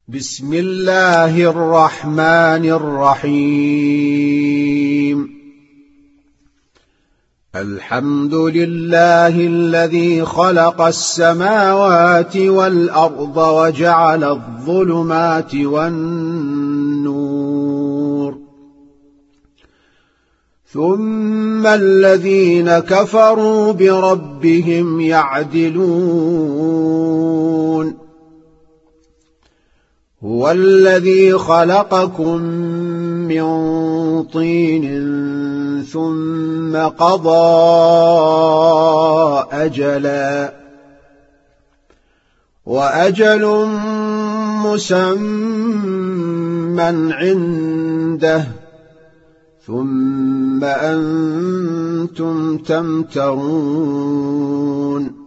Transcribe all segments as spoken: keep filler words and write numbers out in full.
بسم الله الرحمن الرحيم. الحمد لله الذي خلق السماوات والأرض وجعل الظلمات والنور، ثم الذين كفروا بربهم يعدلون. هو الذي خلقكم من طين ثم قضى أجلا، وأجل مسمى عنده، ثم أنتم تمترون.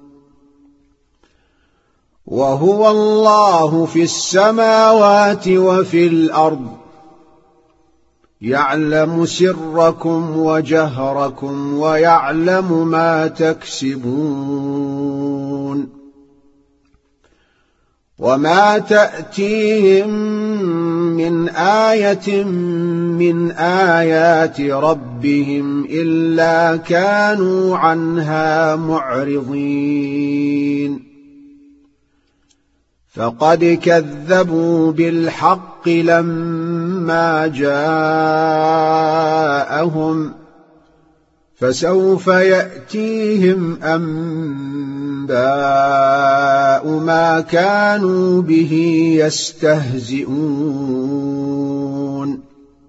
وهو الله في السماوات وفي الأرض، يعلم سركم وجهركم ويعلم ما تكسبون. وما تأتيهم من آية من آيات ربهم إلا كانوا عنها معرضين. فقد كذبوا بالحق لما جاءهم، فسوف يأتيهم أنباء ما كانوا به يستهزئون.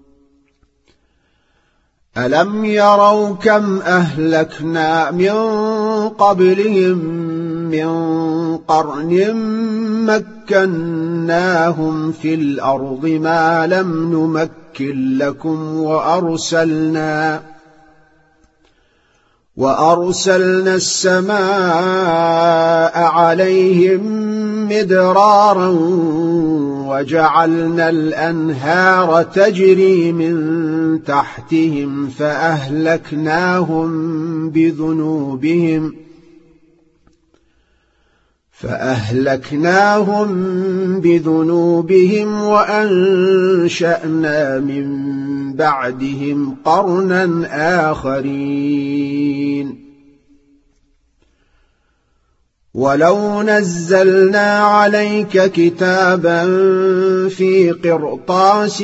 ألم يروا كم أهلكنا من قبلهم من قرن مكناهم في الأرض ما لم نمكن لكم، وأرسلنا وأرسلنا السماء عليهم مدرارا، وجعلنا الأنهار تجري من تحتهم فأهلكناهم بذنوبهم فأهلكناهم بذنوبهم وأنشأنا من بعدهم قرنا آخرين. ولو نزلنا عليك كتابا في قرطاس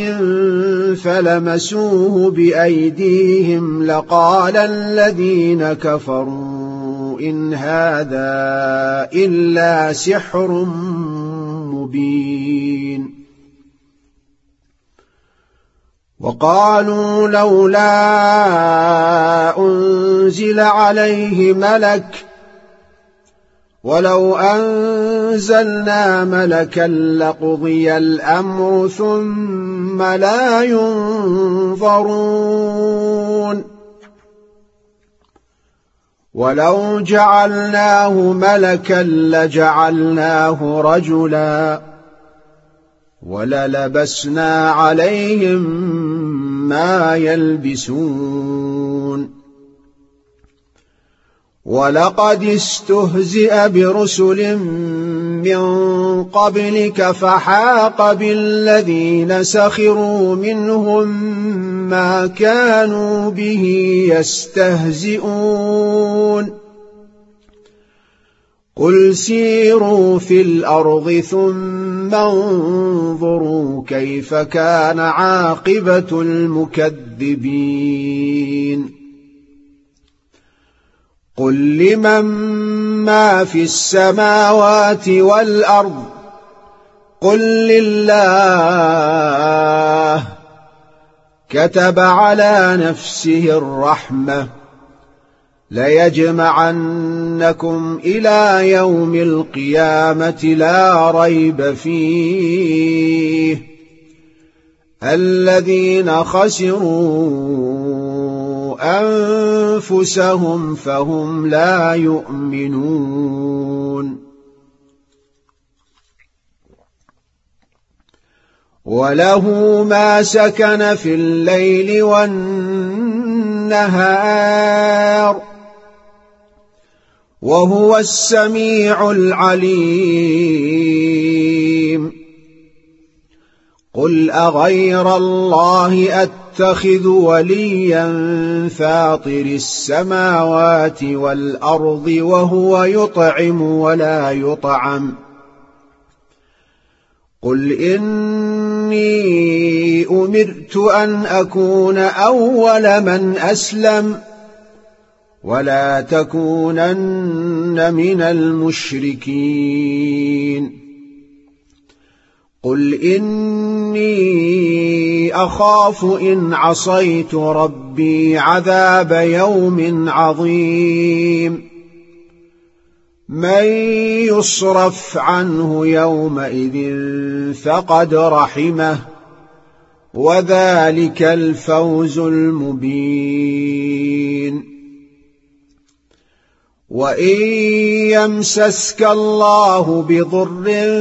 فلمسوه بأيديهم لقال الذين كفروا إن هذا إلا سحر مبين. وقالوا لولا أنزل عليه ملك، ولو أنزلنا ملكا لقضي الأمر ثم لا ينظرون. ولو جعلناه ملكا لجعلناه رجلا، وللبسنا عليهم ما يلبسون. ولقد استهزئ برسل من قبلك فحاق بالذين سخروا منهم ما كانوا به يستهزئون. قل سيروا في الأرض ثم انظروا كيف كان عاقبة المكذبين. قل لمن ما في السماوات والأرض، قل لله. كتب على نفسه الرحمة ليجمعنكم إلى يوم القيامة لا ريب فيه، الذين خسروا أنفسهم فهم لا يؤمنون. وله ما سكن في الليل والنهار، وهو السميع العليم. قل أغير الله أتخذ وليا فاطر السماوات والأرض وهو يطعم ولا يطعم قل إني أمرت أن أكون أول من أسلم ولا تكونن من المشركين قل إني أخاف إن عصيت ربي عذاب يوم عظيم من يصرف عنه يومئذ فقد رحمه وذلك الفوز المبين وإن يمسسك الله بضر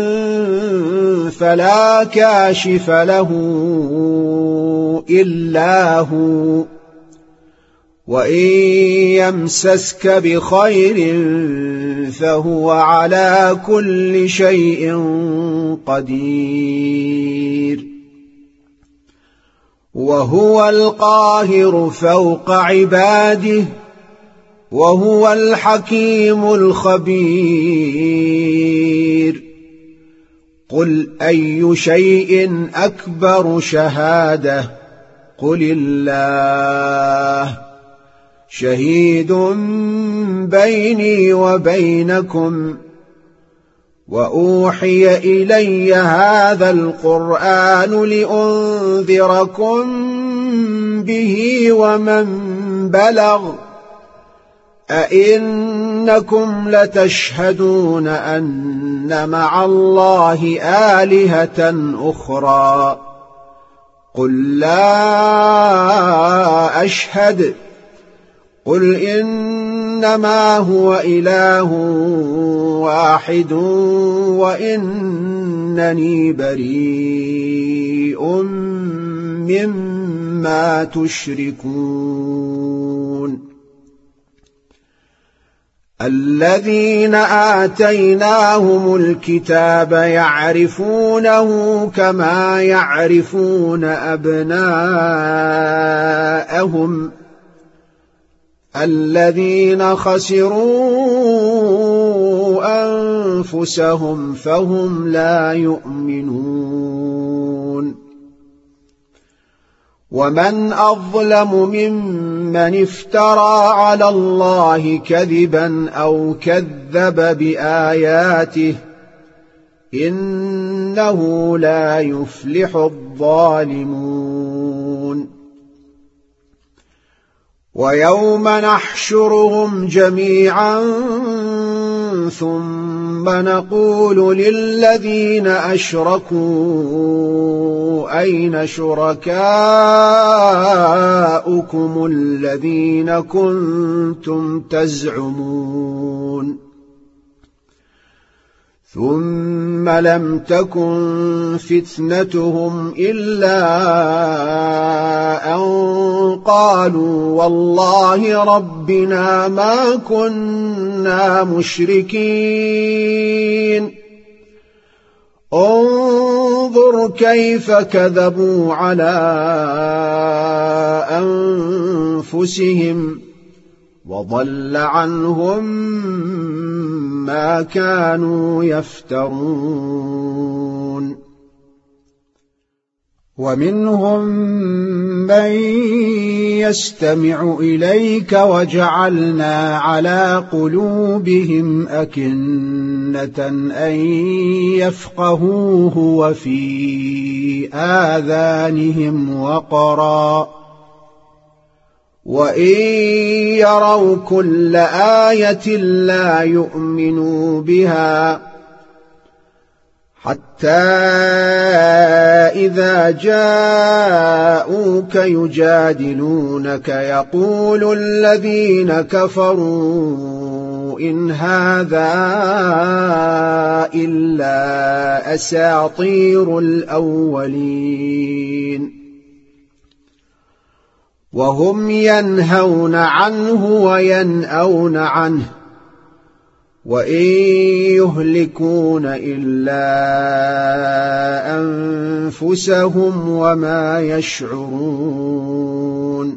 فلا كاشف له إلا هو وإن يمسسك بخير فهو على كل شيء قدير وهو القاهر فوق عباده وهو الحكيم الخبير قل أي شيء أكبر شهادة قل الله شهيد بيني وبينكم وأوحي إلي هذا القرآن لأنذركم به ومن بلغ أئنكم لتشهدون أن مع الله آلهة أخرى قل لا أشهد قل إنما هو إله واحد وإنني بريء مما تشركون الذين آتيناهم الكتاب يعرفونه كما يعرفون أبناءهم الذين خسروا أنفسهم فهم لا يؤمنون ومن أظلم ممن افترى على الله كذبا أو كذب بآياته إنه لا يفلح الظالمون ويوم نحشرهم جميعا ثم نقول للذين أشركوا أين شركاؤكم الذين كنتم تزعمون ثم لم تكن فتنتهم إلا أن قالوا والله ربنا ما كنا مشركين انظر كيف كذبوا على أنفسهم وضل عنهم ما كانوا يفترون ومنهم من يستمع إليك وجعلنا على قلوبهم أكنة أن يفقهوه وفي آذانهم وقرا وإن يروا كل آية لا يؤمنوا بها حتى إذا جاءوك يجادلونك يقول الذين كفروا إن هذا إلا أساطير الأولين وهم ينهون عنه وينأون عنه وإن يهلكون إلا أنفسهم وما يشعرون.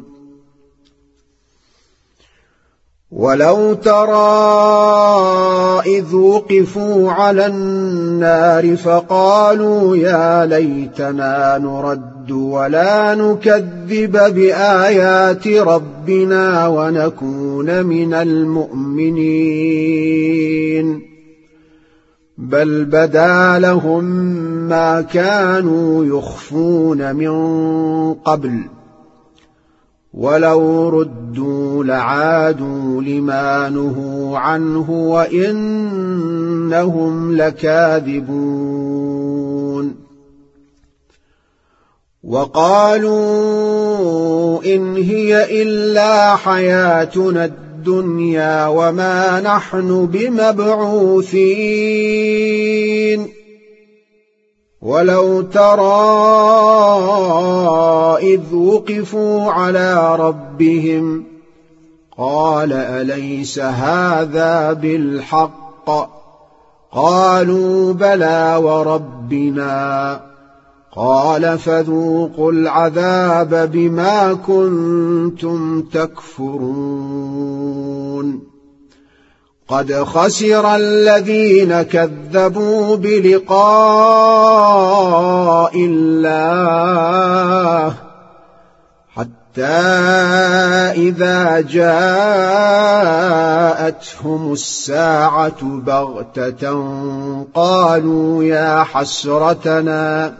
ولو ترى إذ وقفوا على النار فقالوا يا ليتنا نرد ولا نكذب بآيات ربنا ونكون من المؤمنين بل بدا لهم ما كانوا يخفون من قبل ولو ردوا لعادوا لما نهوا عنه وإنهم لكاذبون. وقالوا إن هي إلا حياتنا الدنيا وما نحن بمبعوثين. ولو ترى إذ وقفوا على ربهم قال أليس هذا بالحق قالوا بلى وربنا قال فذوقوا العذاب بما كنتم تكفرون. قد خسر الذين كذبوا بلقاء الله حتى إذا جاءتهم الساعة بغتة قالوا يا حسرتنا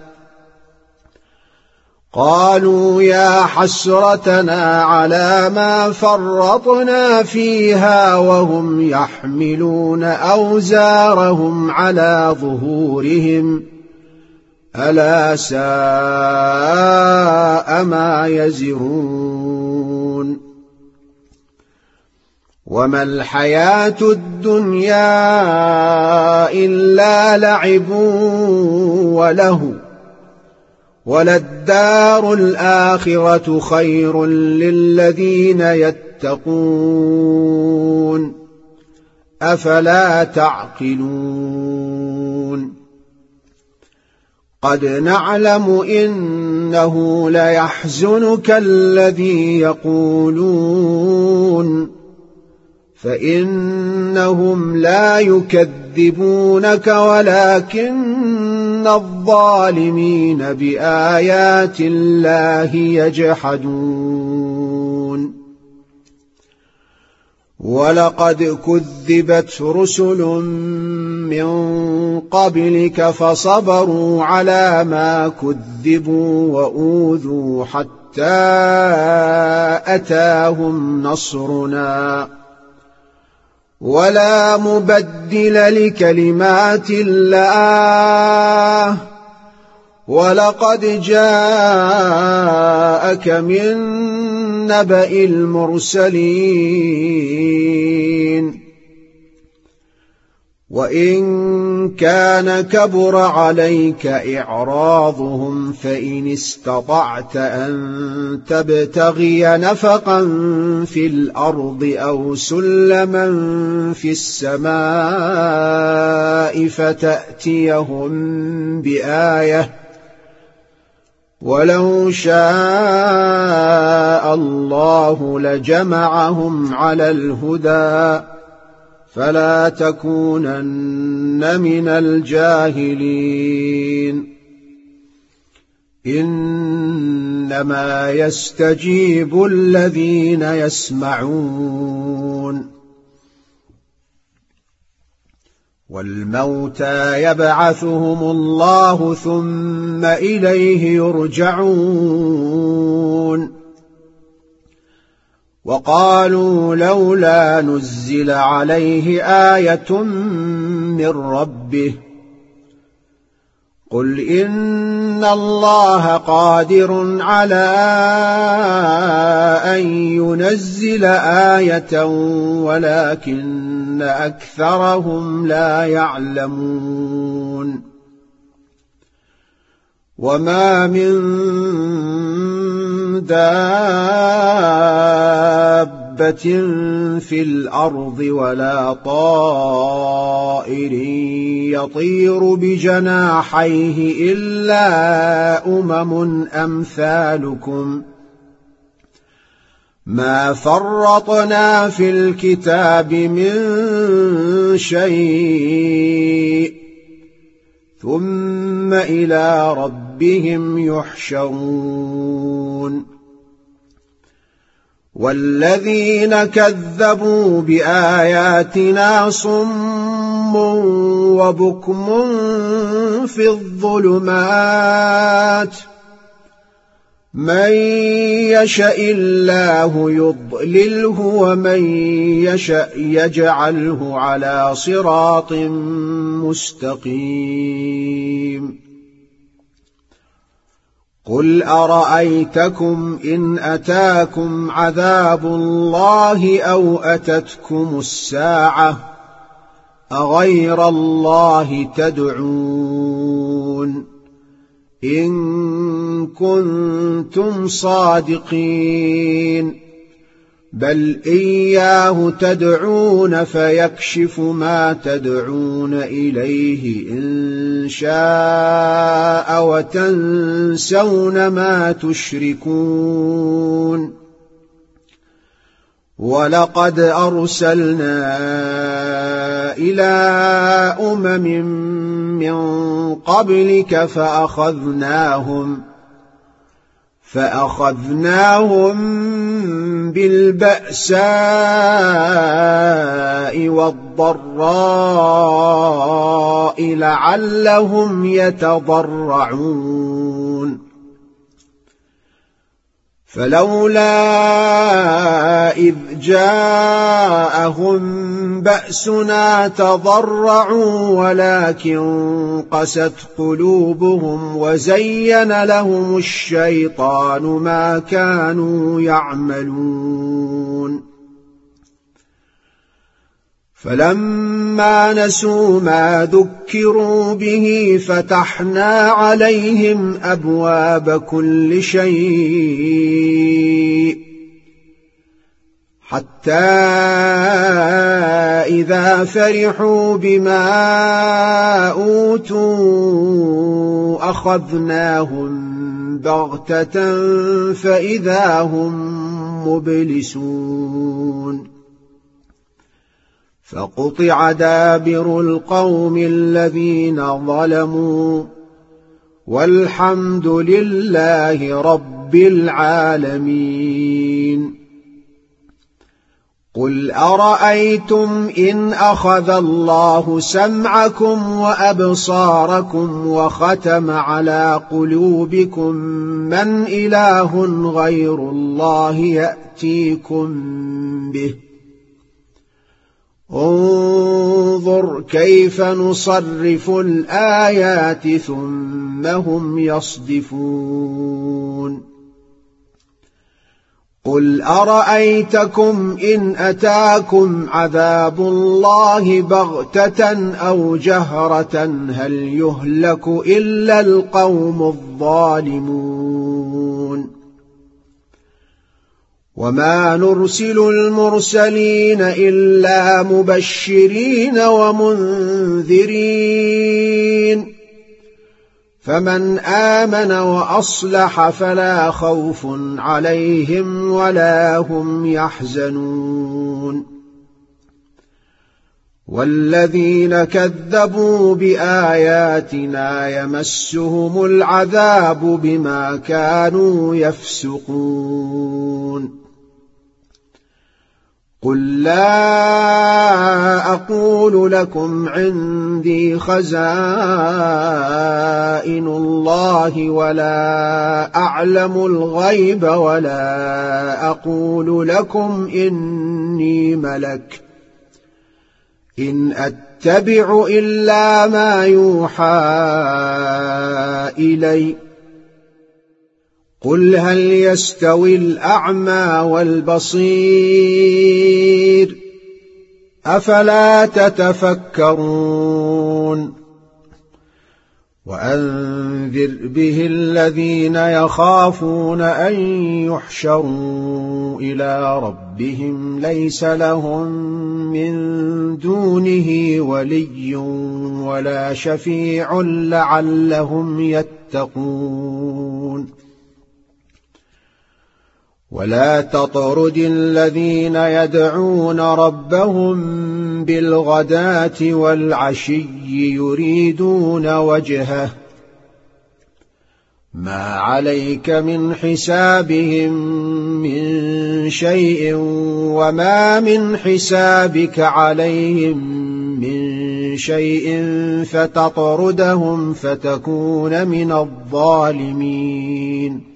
قالوا يا حسرتنا على ما فرطنا فيها وهم يحملون أوزارهم على ظهورهم ألا ساء ما يزرون. وما الحياة الدنيا إلا لعب وله وللدار الآخرة خير للذين يتقون أفلا تعقلون. قد نعلم إنه ليحزنك الذي يقولون فإنهم لا يكذبونك ولكن الظالمين بآيات الله يجحدون. ولقد كذبت رسل من قبلك فصبروا على ما كذبوا وأوذوا حتى أتاهم نصرنا ولا مبدل لكلمات الله ولقد جاءك من نبأ المرسلين. وإن كان كبر عليك إعراضهم فإن استطعت أن تبتغي نفقا في الأرض أو سلما في السماء فتأتيهم بآية ولو شاء الله لجمعهم على الهدى فلا تكونن من الجاهلين. إنما يستجيب الذين يسمعون والموتى يبعثهم الله ثم إليه يرجعون. وقالوا لولا نزل عليه آية من ربه قل إن الله قادر على أن ينزل آية ولكن أكثرهم لا يعلمون. وما من دابة دابة في الأرض ولا طائر يطير بجناحيه إلا أمم أمثالكم ما فرطنا في الكتاب من شيء ثم إلى ربهم يحشرون والذين كذبوا بآياتنا صم وبكم في الظلمات من يشاء الله يضلله ومن يشاء يجعله على صراط مستقيم قل أرأيتكم إن أتاكم عذاب الله أو أتتكم الساعة أغير الله تدعون إن كنتم صادقين بل إياه تدعون فيكشف ما تدعون إليه إن شاء وتنسون ما تشركون ولقد أرسلنا إلى أمم من قبلك فأخذناهم فأخذناهم بالبأساء والضراء لعلهم يتضرعون فلولا إذ جاءهم بأسنا تضرعوا ولكن قست قلوبهم وزين لهم الشيطان ما كانوا يعملون فلما نسوا ما ذكروا به فتحنا عليهم أبواب كل شيء حتى إذا فرحوا بما أوتوا أخذناهم بغتة فإذا هم مبلسون فقطع دابر القوم الذين ظلموا والحمد لله رب العالمين قل أرأيتم إن أخذ الله سمعكم وأبصاركم وختم على قلوبكم من إله غير الله يأتيكم به انظر كيف نصرف الآيات ثم هم يصدفون قل أرأيتكم إن أتاكم عذاب الله بغتة أو جهرة هل يهلك إلا القوم الظالمون وما نرسل المرسلين إلا مبشرين ومنذرين فمن آمن وأصلح فلا خوف عليهم ولا هم يحزنون والذين كذبوا بآياتنا يمسهم العذاب بما كانوا يفسقون قل لا أقول لكم عندي خزائن الله ولا أعلم الغيب ولا أقول لكم إني ملك إن أتبع إلا ما يوحى إلي قل هل يستوي الأعمى والبصير أفلا تتفكرون وأنذر به الذين يخافون أن يحشروا إلى ربهم ليس لهم من دونه ولي ولا شفيع لعلهم يتقون ولا تطرد الذين يدعون ربهم بالغداة والعشي يريدون وجهه ما عليك من حسابهم من شيء وما من حسابك عليهم من شيء فتطردهم فتكون من الظالمين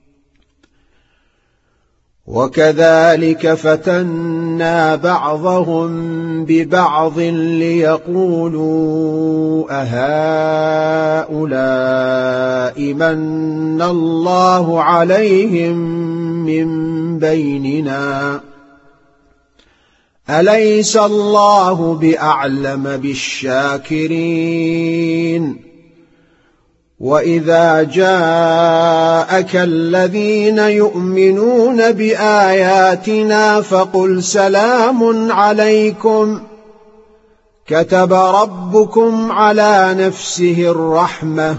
وكذلك فتنا بعضهم ببعض ليقولوا أهؤلاء من الله عليهم من بيننا أليس الله بأعلم بالشاكرين وإذا جاءك الذين يؤمنون بآياتنا فقل سلام عليكم كتب ربكم على نفسه الرحمة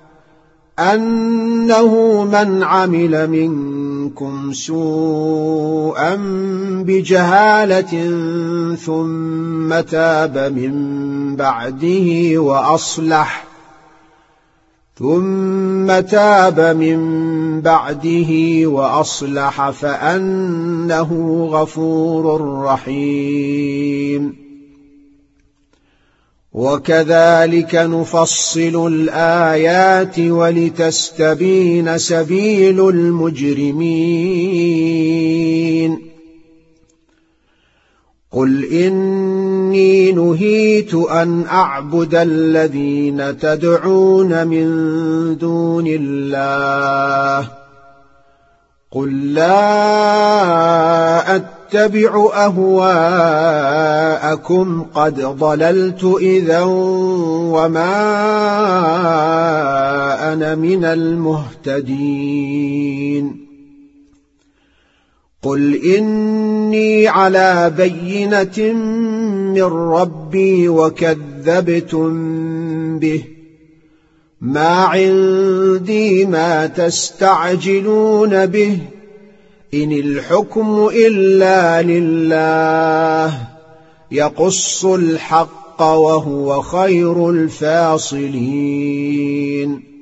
أنه من عمل منكم سوءا بجهالة ثم تاب من بعده وأصلح ثم تاب من بعده وأصلح فأنه غفور رحيم وكذلك نفصل الآيات ولتستبين سبيل المجرمين قل إني نهيت أن أعبد الذين تدعون من دون الله قل لا أتبع أهواءكم قد ضللت إذا وما أنا من المهتدين قل إني على بينة من ربي وكذبتم به ما عندي ما تستعجلون به إن الحكم إلا لله يقص الحق وهو خير الفاصلين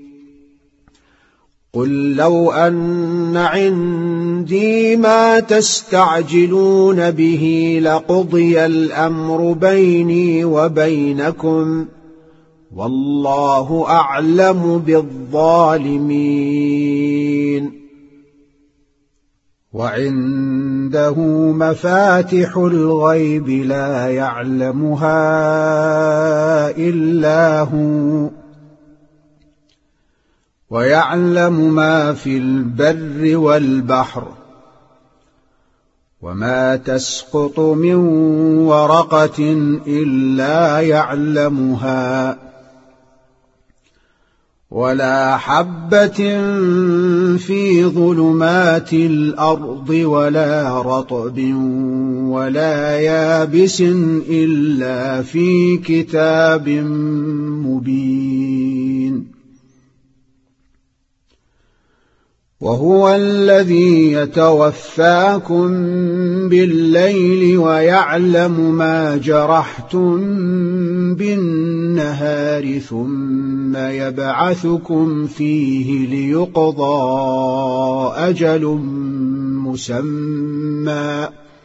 قل لو أن عندي ما تستعجلون به لقضي الأمر بيني وبينكم والله أعلم بالظالمين وعنده مفاتح الغيب لا يعلمها إلا هو ويعلم ما في البر والبحر وما تسقط من ورقة إلا يعلمها ولا حبة في ظلمات الأرض ولا رطب ولا يابس إلا في كتاب مبين وهو الذي يتوفاكم بالليل ويعلم ما جرحتم بالنهار ثم يبعثكم فيه ليقضى أجل مسمى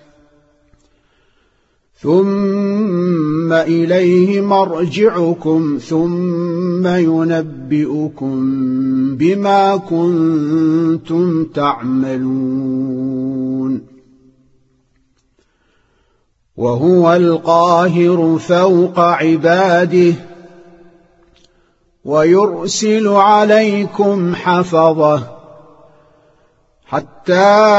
ثم إليه مرجعكم ثم ينبئكم بما كنتم تعملون وهو القاهر فوق عباده ويرسل عليكم حفظه حتى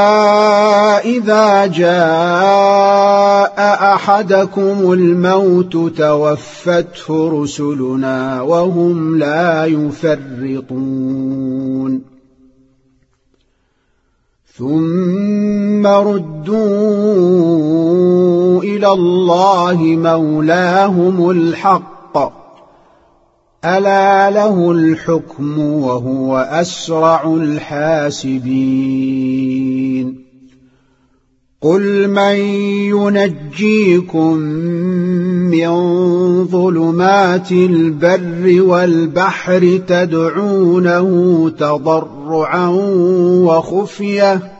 إذا جاء أحدكم الموت توفته رسلنا وهم لا يفرطون ثم ردوا إلى الله مولاهم الحق ألا له الحكم وهو أسرع الحاسبين قل من ينجيكم من ظلمات البر والبحر تدعونه تضرعا وخفية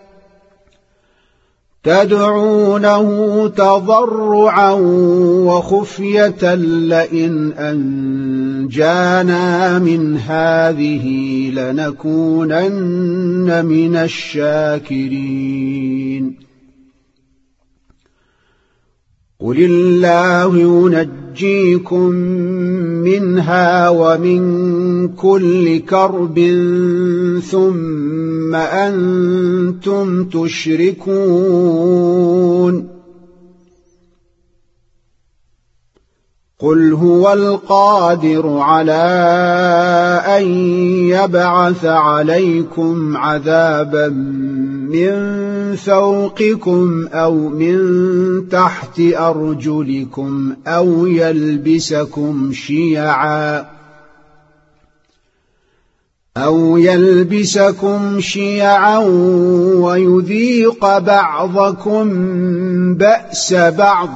تدعونه تضرعا وخفية لئن أنجانا من هذه لنكونن من الشاكرين قل الله ينجيكم منها ومن كل كرب ثم أنتم تشركون قل هو القادر على أن يبعث عليكم عذابا من فوقكم أو من تحت أرجلكم أو يلبسكم شيعا أو يلبسكم شيعا ويذيق بعضكم بأس بعض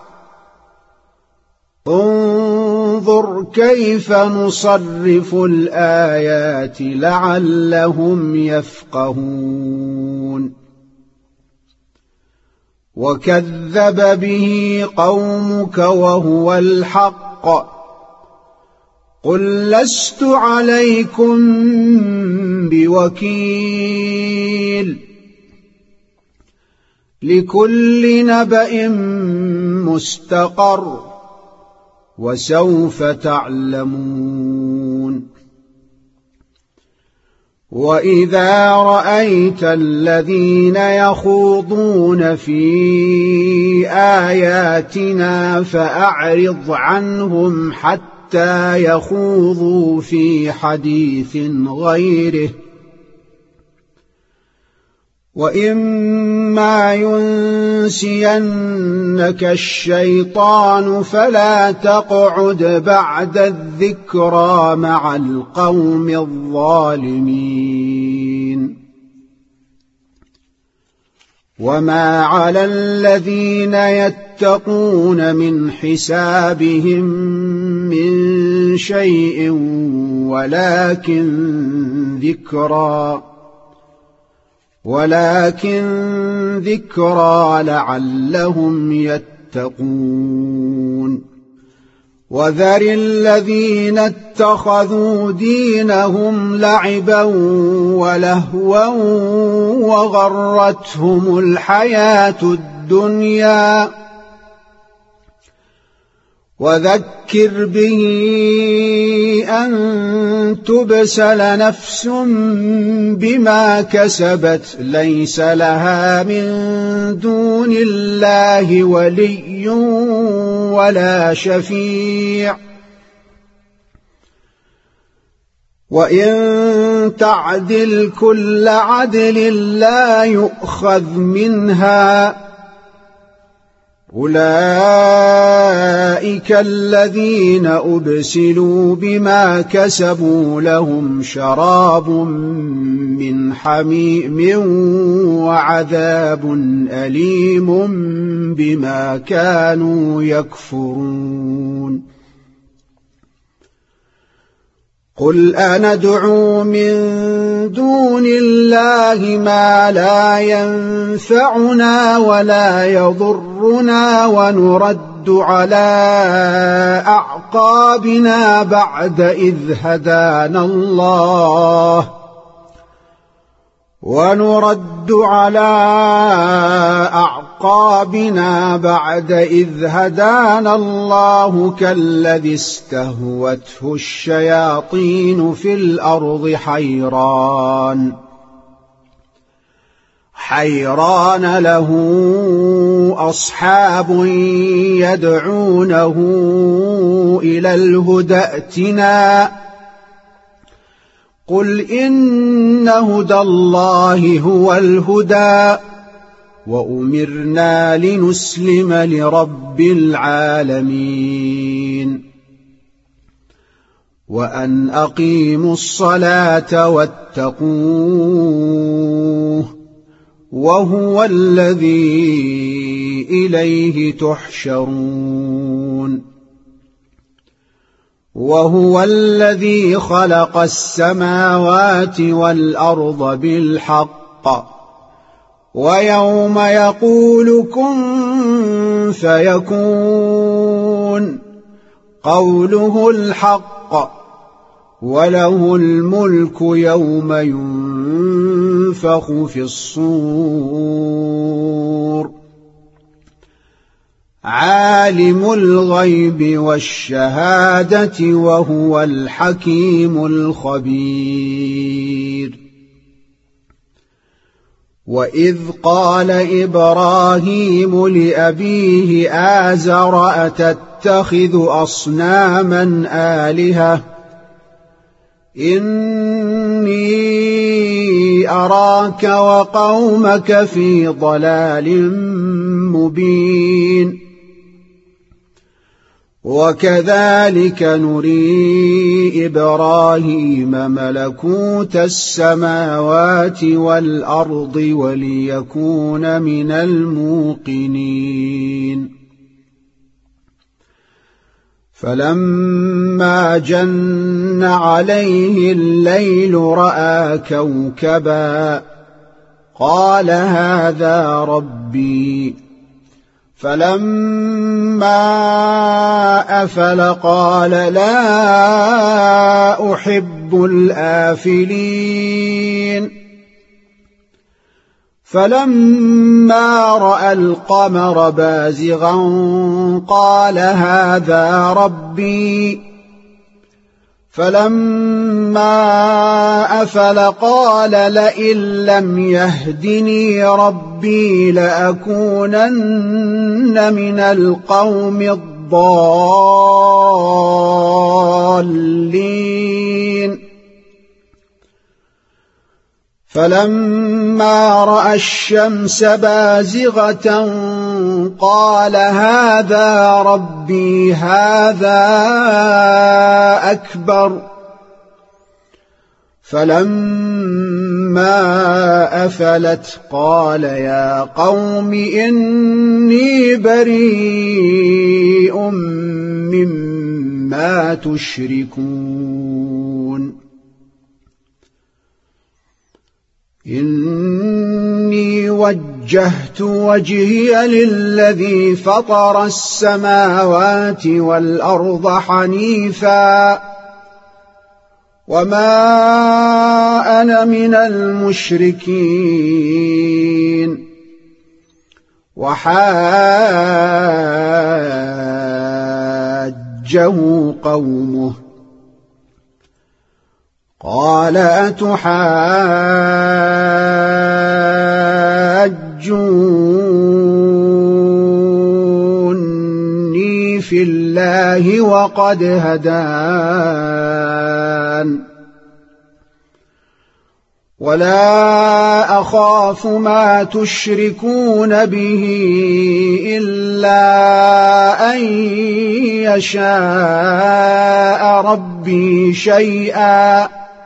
انظر كيف نصرف الآيات لعلهم يفقهون وكذب به قومك وهو الحق قل لست عليكم بوكيل لكل نبأ مستقر وسوف تعلمون وإذا رأيت الذين يخوضون في آياتنا فأعرض عنهم حتى يخوضوا في حديث غيره وإما ينسينك الشيطان فلا تقعد بعد الذكرى مع القوم الظالمين وما على الذين يتقون من حسابهم من شيء ولكن ذكرى ولكن ذكرى لعلهم يتقون وذر الذين اتخذوا دينهم لعبا ولهوا وغرتهم الحياة الدنيا وذكر به أن تبسل نفس بما كسبت ليس لها من دون الله ولي ولا شفيع وإن تعدل كل عدل لا يؤخذ منها أولئك الذين أبسلوا بما كسبوا لهم شراب من حميم وعذاب أليم بما كانوا يكفرون قل أندعو من دون الله ما لا ينفعنا ولا يضرنا ونرد على أعقابنا بعد إذ هدانا الله ونرد على أعقابنا بعد إذ هدانا الله كالذي استهوته الشياطين في الأرض حيران حيران له أصحاب يدعونه إلى الهدى ائتنا قل إن هدى الله هو الهدى وأمرنا لنسلم لرب العالمين وأن أقيموا الصلاة واتقوه وهو الذي إليه تحشرون وهو الذي خلق السماوات والأرض بالحق ويوم يقول كن فيكون قوله الحق وله الملك يوم ينفخ في الصور عالم الغيب والشهادة وهو الحكيم الخبير وإذ قال إبراهيم لأبيه آزر أتتخذ أصناما آلهة إني أراك وقومك في ضلال مبين وكذلك نري إبراهيم ملكوت السماوات والأرض وليكون من الموقنين فلما جن عليه الليل رأى كوكبا قال هذا ربي فلما أفل قال لا أحب الآفلين فلما رأى القمر بازغا قال هذا ربي فلما أفل قال لئن لم يهدني ربي لأكونن من القوم الضالين فلما رأى الشمس بازغة قال هذا ربي هذا أكبر فلما أفلت قال يا قوم إني بريء مما تشركون إني وجهت وجهي للذي فطر السماوات والأرض حنيفا وما أنا من المشركين وحاجه قومه قال أتحاجوني في الله وقد هدان ولا أخاف ما تشركون به إلا أن يشاء ربي شيئا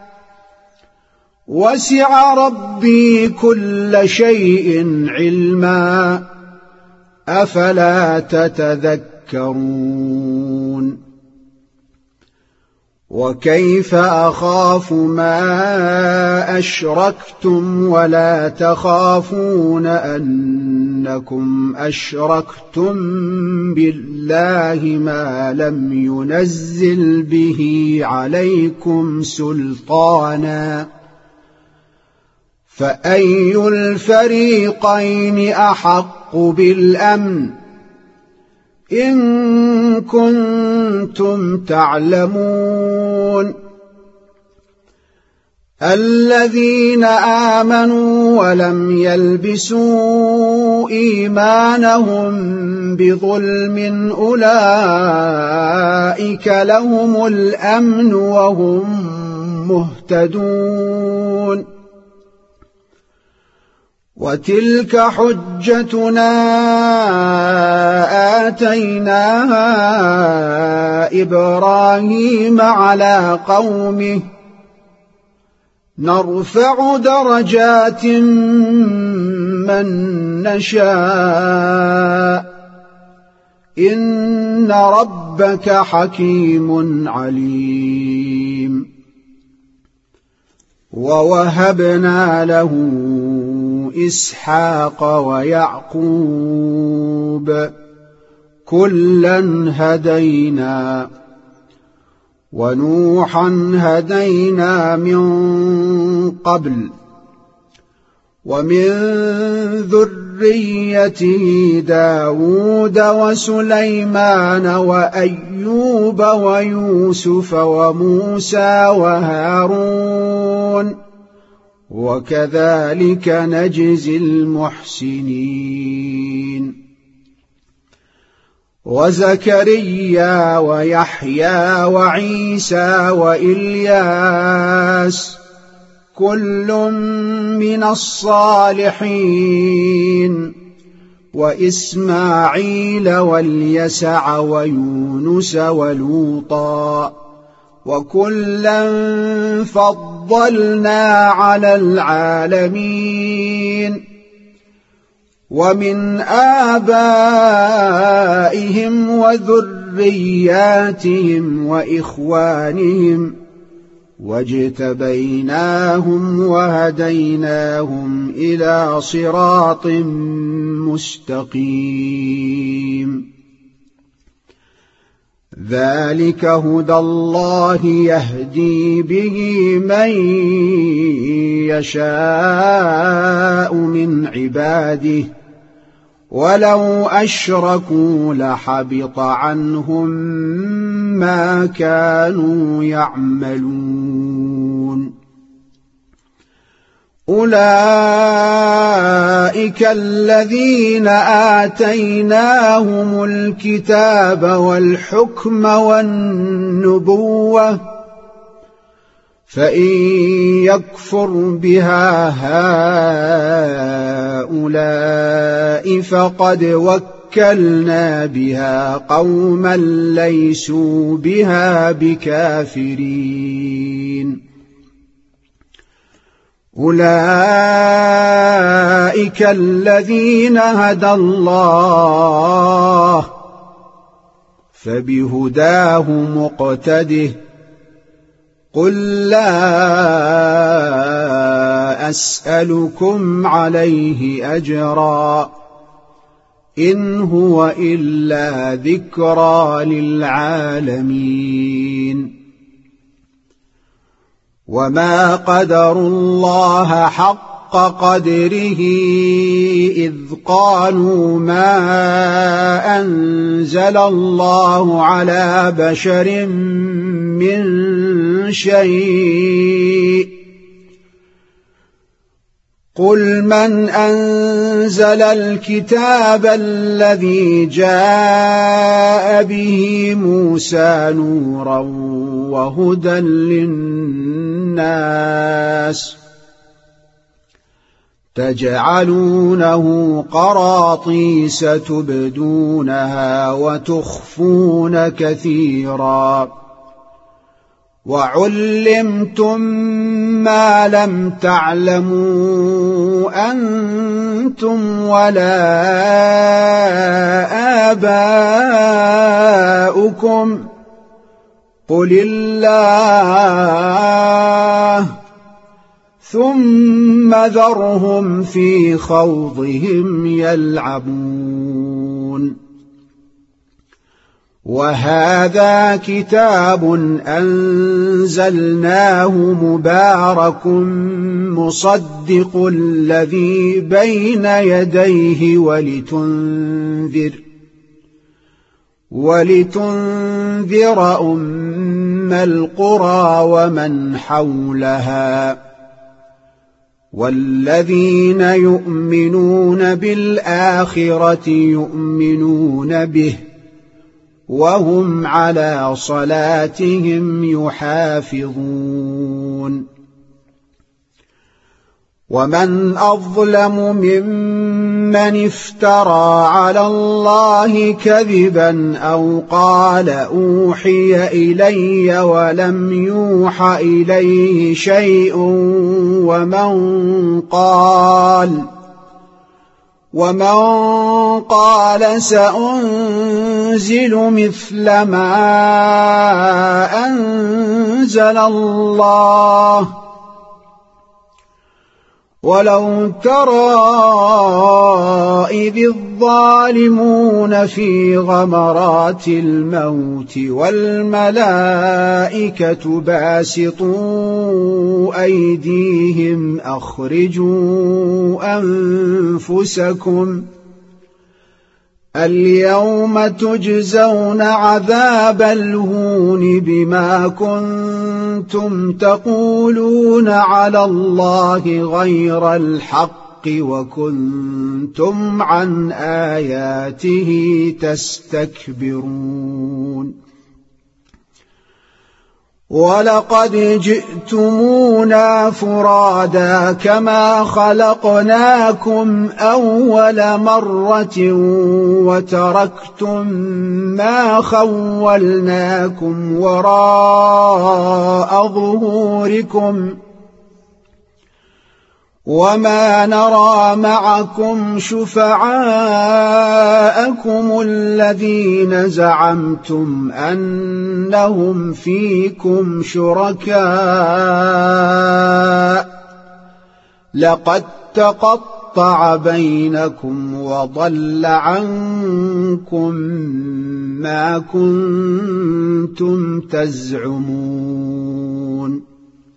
وسع ربي كل شيء علما أفلا تتذكرون وكيف أخاف ما أشركتم ولا تخافون أنكم أشركتم بالله ما لم ينزل به عليكم سلطانا فأي الفريقين أحق بالأمن إن كنتم تعلمون الذين آمنوا ولم يلبسوا إيمانهم بظلم أولئك لهم الأمن وهم مهتدون وتلك حجتنا آتيناها إبراهيم على قومه نرفع درجات من نشاء إن ربك حكيم عليم. ووهبنا له إسحاق ويعقوب كلا هدينا ونوحا هدينا من قبل ومن ذريته داود وسليمان وأيوب ويوسف وموسى وهارون وكذلك نجزي المحسنين. وزكريا ويحيى وعيسى وإلياس كل من الصالحين وإسماعيل واليسع ويونس ولوطا وكلا فضلنا على العالمين. ومن آبائهم وذرياتهم وإخوانهم واجتبيناهم وهديناهم إلى صراط مستقيم. ذلك هدى الله يهدي به من يشاء من عباده ولو أشركوا لحبط عنهم ما كانوا يعملون. أولئك الذين آتيناهم الكتاب والحكم والنبوة فإن يكفر بها هؤلاء فقد وكلنا بها قوما ليسوا بها بكافرين. أولئك الذين هدى الله فبهداه مقتده قل لا أسألكم عليه أجرا إن هو إلا ذكرى للعالمين. وما قدروا الله حق قدره إذ قالوا ما أنزل الله على بشر من شيء قل من أنزل الكتاب الذي جاء به موسى نورا وهدى للناس تجعلونه قراطيس تبدونها وتخفون كثيرا وعلمتم ما لم تعلموا أنتم ولا آباؤكم قل الله ثم ذرهم في خوضهم يلعبون. وهذا كتاب أنزلناه مبارك مصدق الذي بين يديه ولتنذر ولتنذر أم القرى ومن حولها والذين يؤمنون بالآخرة يؤمنون به وهم على صلاتهم يحافظون. ومن أظلم ممن افترى على الله كذبا أو قال أوحي إلي ولم يوح إليه شيء ومن قال ومن قال سأنزل مثل ما أنزل الله ولو ترى إذ الظالمون في غمرات الموت والملائكة باسطوا أيديهم أخرجوا أنفسكم اليوم تجزون عذاب الهون بما كنتم تقولون على الله غير الحق وكنتم عن آياته تستكبرون ولقد جئتمونا فرادا كما خلقناكم أول مرة وتركتم ما خولناكم وراء ظهوركم وما نرى معكم شفعاءكم الذين زعمتم أنهم فيكم شركاء لقد تقطع بينكم وضل عنكم ما كنتم تزعمون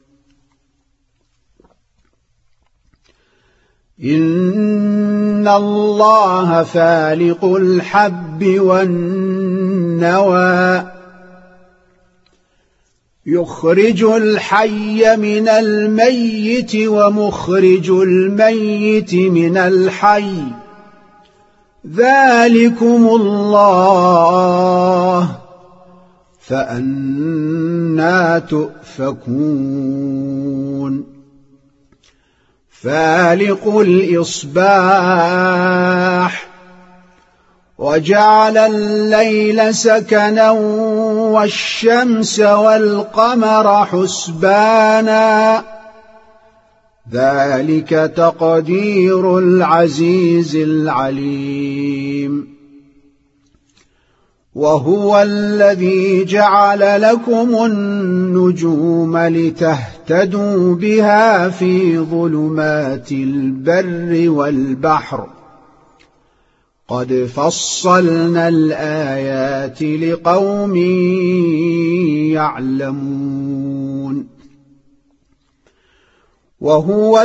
إن الله فالق الحب والنوى يخرج الحي من الميت ومخرج الميت من الحي ذلكم الله فأنى تؤفكون فالق الإصباح وجعل الليل سكنا والشمس والقمر حسبانا ذلك تقدير العزيز العليم وهو الذي جعل لكم النجوم لتهتدوا بها في ظلمات البر والبحر قد فصلنا الآيات لقوم يعلمون وهو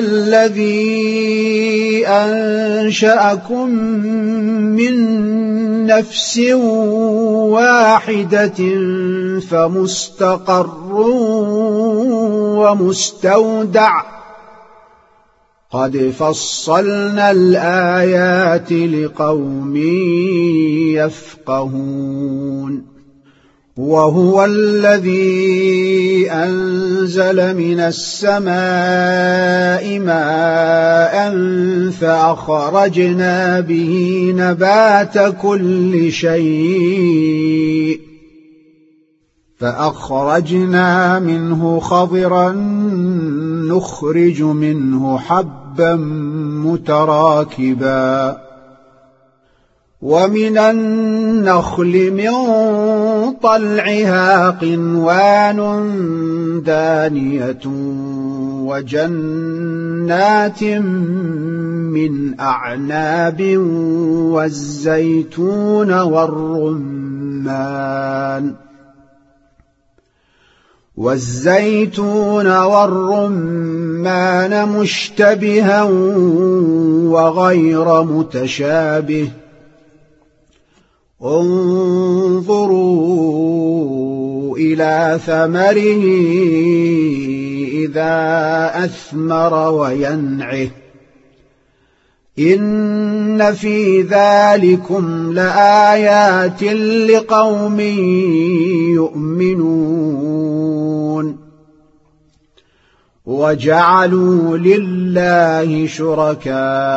الذي أنشأكم من نفس واحدة فمستقر ومستودع قد فصلنا الآيات لقوم يفقهون وهو الذي أنزل من السماء ماء فأخرجنا به نبات كل شيء فأخرجنا منه خضرا نخرج منه حبا متراكبا ومن النخل من طلعها قنوان دانية وجنات من أعناب والزيتون والرمان والزيتون والرمان مشتبها وغير متشابه انظروا إلى ثمره إذا أثمر وينعه إن في ذلكم لآيات لقوم يؤمنون وجعلوا لله شركاء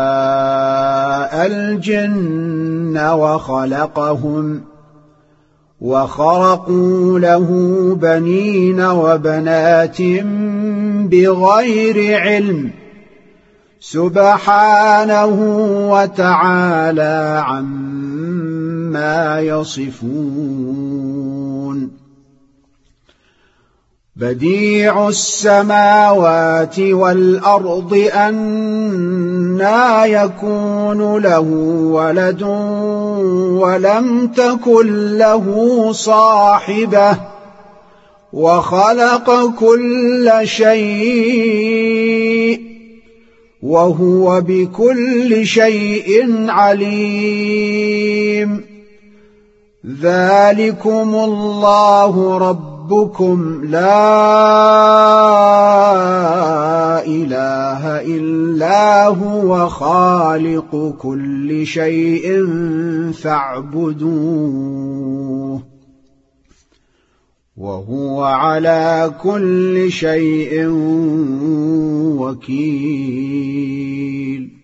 الجن وخلقهم وخرقوا له بنين وبنات بغير علم سبحانه وتعالى عما يصفون. بديع السماوات والأرض أنى يكون له ولد ولم تكن له صاحبة وخلق كل شيء وهو بكل شيء عليم. ذلكم الله ربكم لا إله إلا هو خالق كل شيء فاعبدوه وهو على كل شيء وكيل.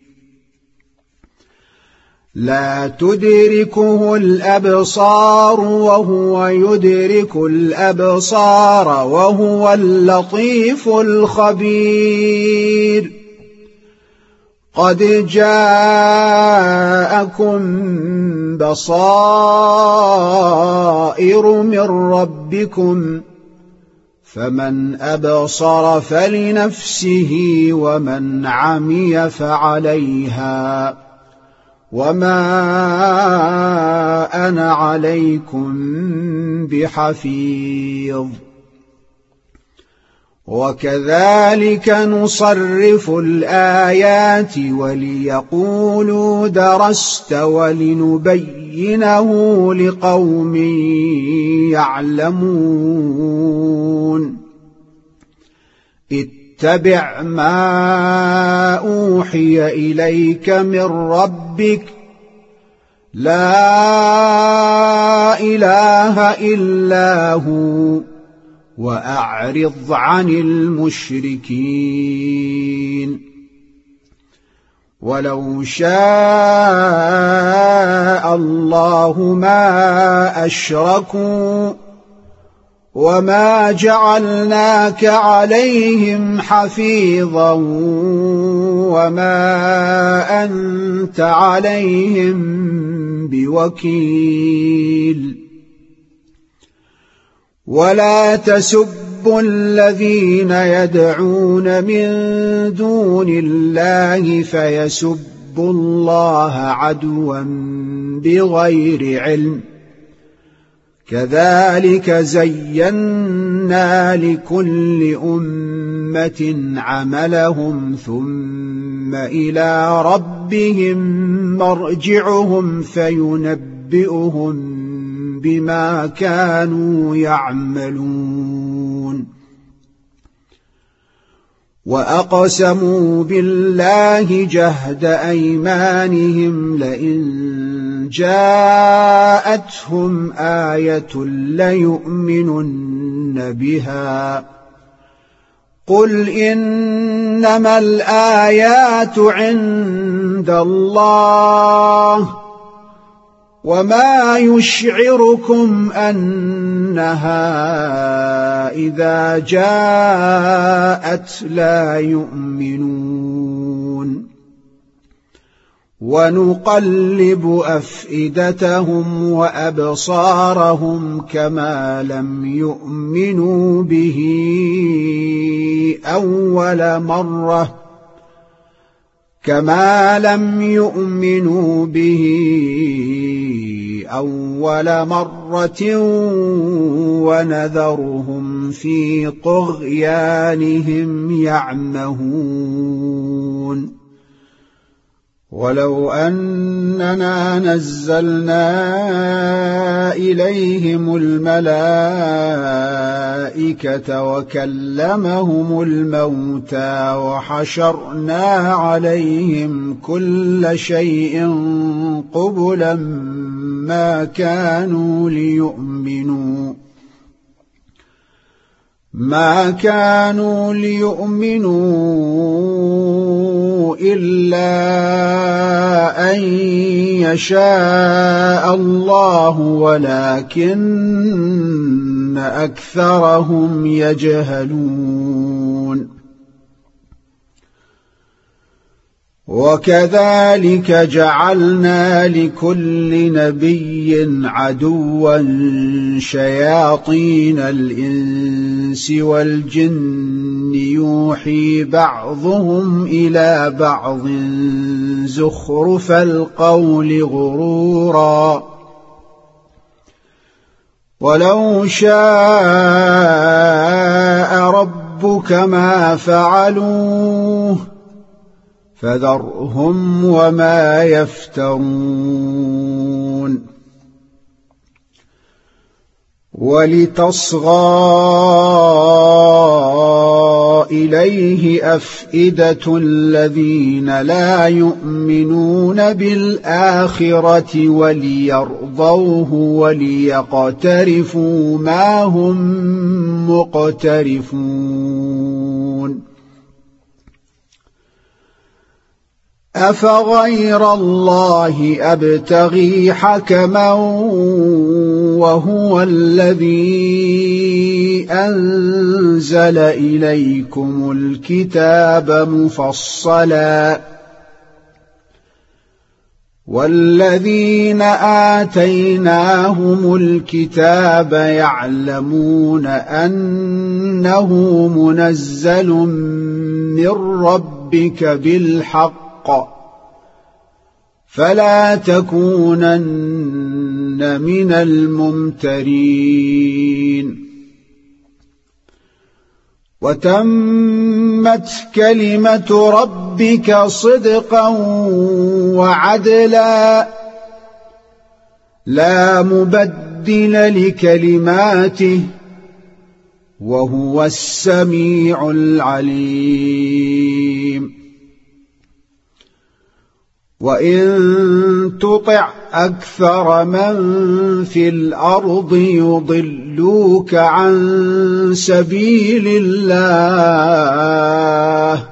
لا تدركه الأبصار وهو يدرك الأبصار وهو اللطيف الخبير. قد جاءكم بصائر من ربكم فمن أبصر فلنفسه ومن عمي فعليها وما أنا عليكم بحفيظ. وكذلك نصرف الآيات وليقولوا درست ولنبينه لقوم يعلمون. اتبع ما أوحي إليك من ربك لا إله إلا هو وأعرض عن المشركين. ولو شاء الله ما أشركوا وما جعلناك عليهم حفيظا وما أنت عليهم بوكيل. ولا تسبوا الذين يدعون من دون الله فيسبوا الله عدوا بغير علم. كذلك زينا لكل أمة عملهم ثم إلى ربهم مرجعهم فينبئهم بما كانوا يعملون. وأقسموا بالله جهد أيمانهم لئن جاءتهم آية ليؤمنن بها. قل إنما الآيات عند الله وما يشعركم أنها إذا جاءت لا يؤمنون. ونقلب أفئدتهم وأبصارهم كما لم يؤمنوا به أول مرة كما لم يؤمنوا به أول مرة ونذرهم في طغيانهم يعمهون. ولو أننا نزلنا إليهم الملائكة وكلمهم الموتى وحشرنا عليهم كل شيء قبلا ما كانوا ليؤمنوا ما كانوا ليؤمنوا إلا أن يشاء الله ولكن أكثرهم يجهلون وكذلك جعلنا لكل نبي عدوا شياطين الإنس والجن يوحي بعضهم إلى بعض زخرف القول غرورا ولو شاء ربك ما فعلوه فذرهم وما يفترون ولتصغى إليه أفئدة الذين لا يؤمنون بالآخرة وليرضوه وليقترفوا ما هم مقترفون أفغير الله أبتغي حكما وهو الذي أنزل إليكم الكتاب مفصلا والذين آتيناهم الكتاب يعلمون أنه منزل من ربك بالحق فلا تكونن من الممترين وتمت كلمة ربك صدقا وعدلا لا مبدل لكلماته وهو السميع العليم وإن تطع أكثر من في الأرض يضلوك عن سبيل الله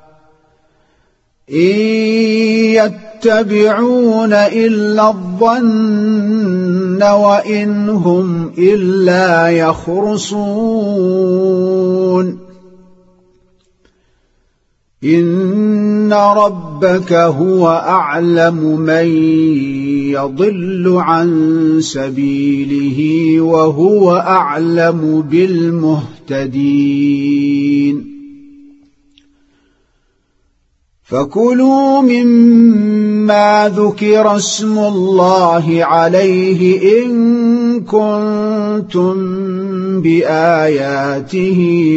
إن يتبعون إلا الظن وإن هم إلا يخرصون إن ربك هو أعلم من يضل عن سبيله وهو أعلم بالمهتدين فكلوا مما ذكر اسم الله عليه إن كنتم بآياته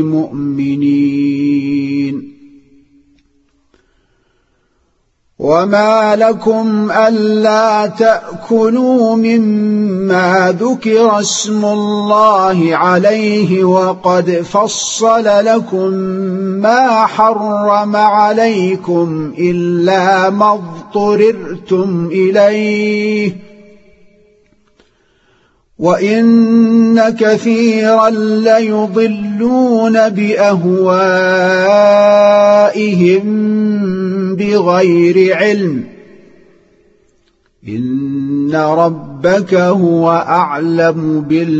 مؤمنين وما لكم ألا تأكلوا مما ذكر اسم الله عليه وقد فصل لكم ما حرم عليكم إلا ما اضطررتم إليه وإن كثيرا ليضلون بأهوائهم بغير علم إن ربك هو أعلم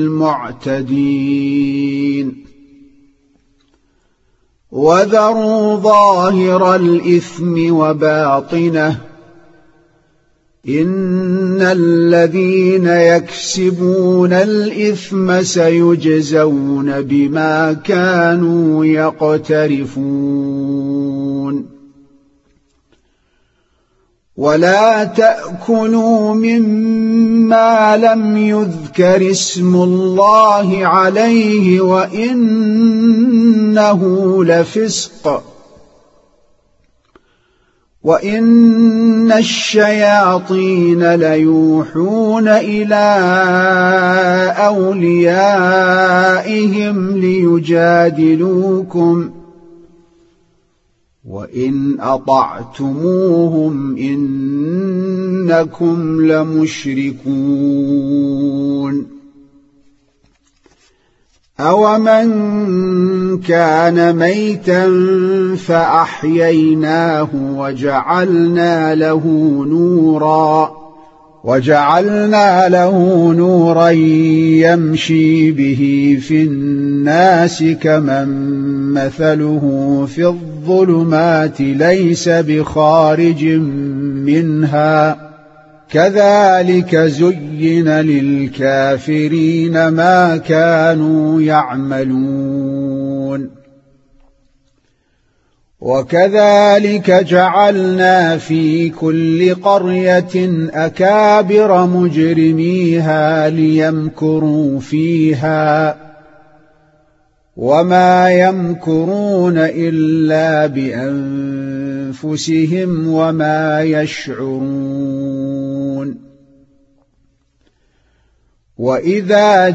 بالمعتدين وذروا ظاهر الإثم وباطنه إن الذين يكسبون الإثم سيجزون بما كانوا يقترفون ولا تأكلوا مما لم يذكر اسم الله عليه وإنه لفسق وإن الشياطين ليوحون إلى أوليائهم ليجادلوكم وإن أطعتموهم إنكم لمشركون أَوَمَنْ كَانَ مَيْتًا فَأَحْيَيْنَاهُ وَجَعَلْنَا لَهُ نُورًا وَجَعَلْنَا لَهُ نُورًا يَمْشِي بِهِ فِي النَّاسِ كَمَن مَّثَلُهُ فِي الظُّلُمَاتِ لَيْسَ بِخَارِجٍ مِّنْهَا كَذَلِكَ زُيِّنَ لِلْكَافِرِينَ مَا كَانُوا يَعْمَلُونَ وَكَذَلِكَ جَعَلْنَا فِي كُلِّ قَرْيَةٍ أَكَابِرَ مُجْرِمِيهَا لِيَمْكُرُوا فِيهَا وَمَا يَمْكُرُونَ إِلَّا بِأَنفُسِهِمْ وَمَا يَشْعُرُونَ وَإِذَا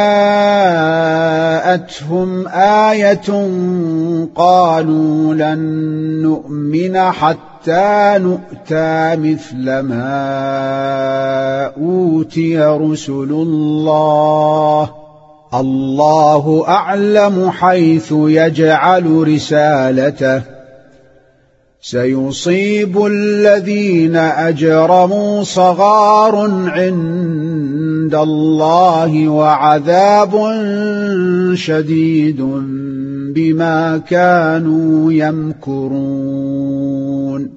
جَاءَتْهُمْ آيَةٌ قَالُوا لَن نُّؤْمِنَ حَتَّىٰ نُؤْتَىٰ مِثْلَ مَا أُوتِيَ رُسُلُ اللَّهِ اللَّهُ أَعْلَمُ حَيْثُ يَجْعَلُ رِسَالَتَهُ سَيُصِيبُ الَّذِينَ أَجْرَمُوا صَغَارٌ عِندَ اللَّهِ وَعَذَابٌ شَدِيدٌ بِمَا كَانُوا يَمْكُرُونَ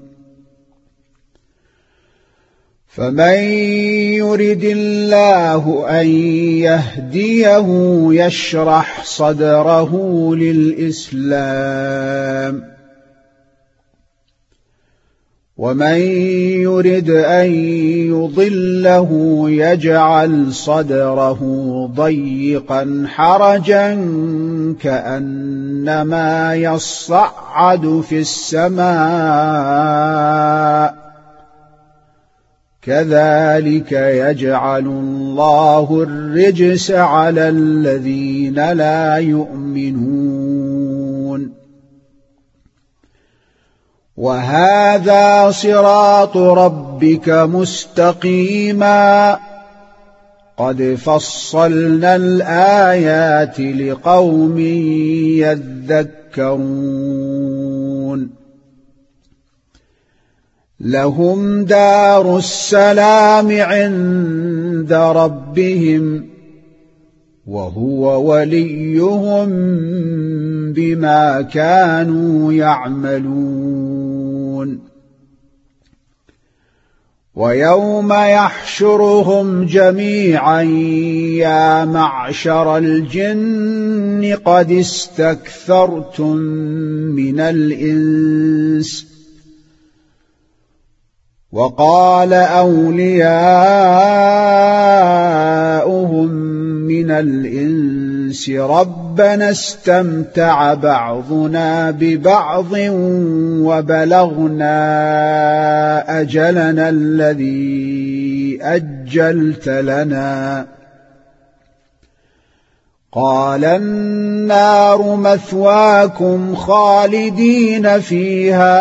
فَمَن يُرِدِ اللَّهُ أَن يَهْدِيَهُ يَشْرَحْ صَدْرَهُ لِلْإِسْلَامِ وَمَن يُرِدْ أَن يُضِلَّهُ يَجْعَلْ صَدْرَهُ ضَيِّقًا حَرَجًا كَأَنَّمَا يَصَّعَّدُ فِي السَّمَاءِ كَذَلِكَ يَجْعَلُ اللَّهُ الرِّجْسَ عَلَى الَّذِينَ لَا يُؤْمِنُونَ وَهَذَا صِرَاطُ رَبِّكَ مُسْتَقِيمًا قَدْ فَصَّلْنَا الْآيَاتِ لِقَوْمٍ يَذَّكَّرُونَ لَهُمْ دَارُ السَّلَامِ عِندَ رَبِّهِمْ وَهُوَ وَلِيُّهُم بِمَا كَانُوا يَعْمَلُونَ وَيَوْمَ يَحْشُرُهُمْ جَمِيعًا يَا مَعْشَرَ الْجِنِّ قَدِ اسْتَكْثَرْتُم مِّنَ الْإِنسِ وَقَالَ أَوْلِيَاؤُهُم مِّنَ الْإِنسِ رَبَّنَا اسْتَمْتَعَ بَعْضُنَا بِبَعْضٍ وَبَلَغْنَا أَجَلَنَا الَّذِي أَجَّلْتَ لَنَا قَالَ النَّارُ مَثْوَاكُمْ خَالِدِينَ فِيهَا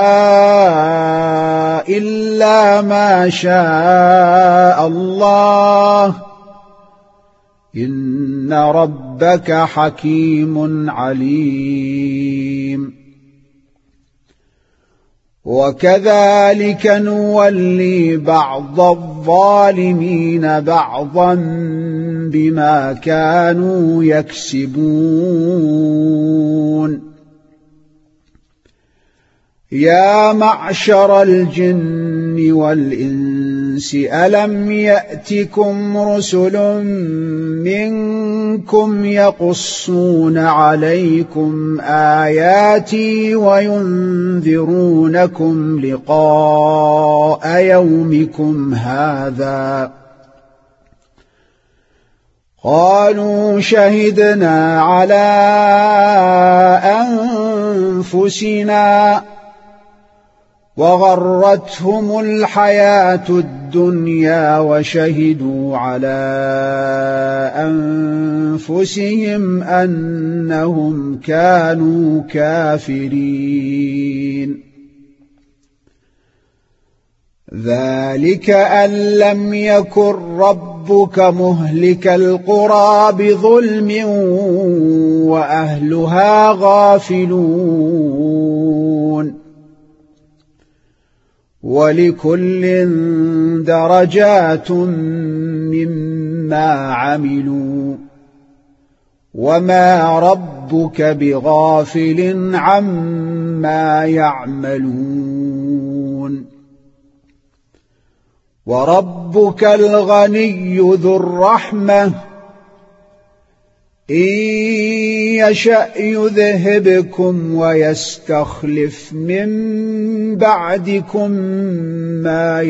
إِلَّا مَا شَاءَ اللَّهُ إِنَّ رَبَّكَ حَكِيمٌ عَلِيمٌ وَكَذَلِكَ نُوَلِّي بَعْضَ الظَّالِمِينَ بَعْضًا بِمَا كَانُوا يَكْسِبُونَ يَا مَعْشَرَ الْجِنِّ وَالْإِنسِ أَلَمْ يَأْتِكُمْ رُسُلٌ مِّنكُمْ يَقُصُّونَ عَلَيْكُمْ آيَاتِي وَيُنذِرُونَكُمْ لِقَاءَ يَوْمِكُمْ هَٰذَا قَالُوا شَهِدْنَا عَلَىٰ أَنفُسِنَا وَغَرَّتْهُمُ الْحَيَاةُ الدُّنْيَا وَشَهِدُوا عَلَىٰ أَنفُسِهِمْ أَنَّهُمْ كَانُوا كَافِرِينَ ذلك أن لم يكن ربك مهلك القرى بظلم وأهلها غافلون ولكل درجات مما عملوا وما ربك بغافل عما يعملون وربك الغني ذو الرحمة إن يشأ يذهبكم ويستخلف من بعدكم ما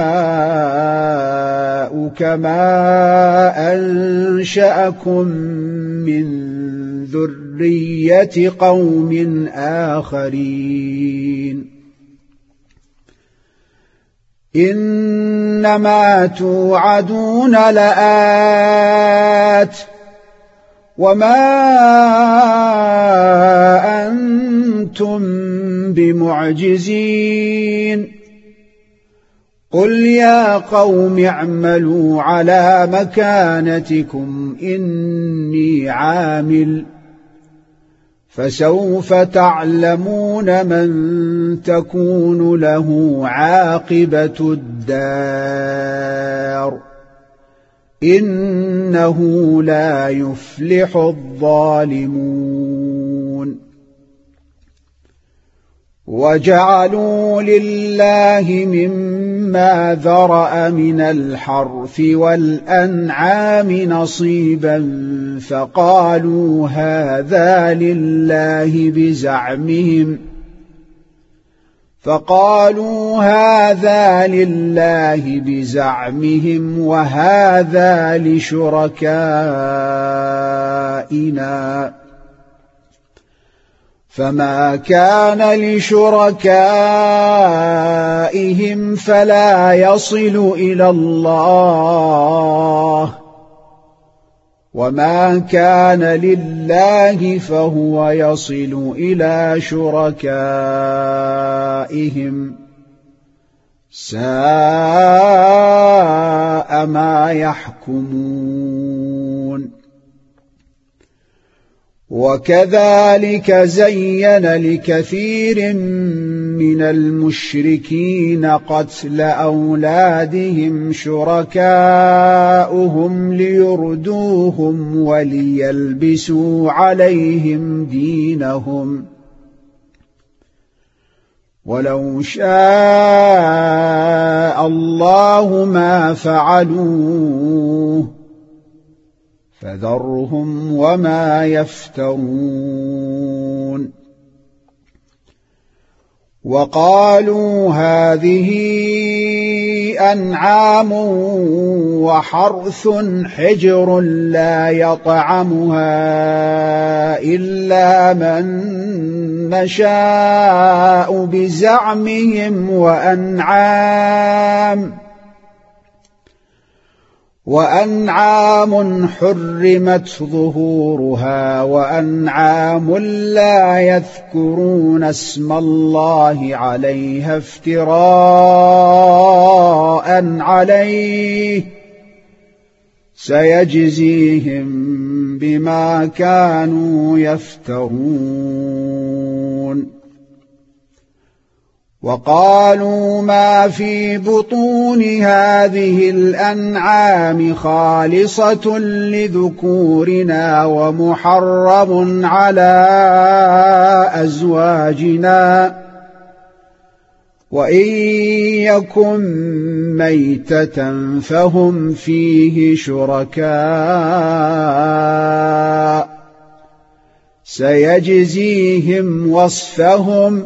يشاء كما أنشأكم من ذرية قوم آخرين إنما توعدون لآت وما أنتم بمعجزين قل يا قوم اعملوا على مكانتكم إني عامل فسوف تعلمون من تكون له عاقبة الدار إنه لا يفلح الظالمون وجعلوا لله مما ذرأ من الحرث والأنعام نصيبا فقالوا هذا لله بزعمهم فقالوا هذا لله بزعمهم وهذا لشركائنا فما كان لشركائهم فلا يصل إلى الله وما كان لله فهو يصل إلى شركائهم ساء ما يحكمون وكذلك زين لكثير من المشركين قتل أولادهم شركاؤهم ليردوهم وليلبسوا عليهم دينهم ولو شاء الله ما فعلوه فذرهم وما يفترون وقالوا هذه أنعام وحرث حجر لا يطعمها إلا من نشاء بزعمهم وأنعام وأنعام حرمت ظهورها وأنعام لا يذكرون اسم الله عليها افتراء عليه سيجزيهم بما كانوا يفترون وقالوا ما في بطون هذه الأنعام خالصة لذكورنا ومحرم على أزواجنا وإن يكن ميتة فهم فيه شركاء سيجزيهم وصفهم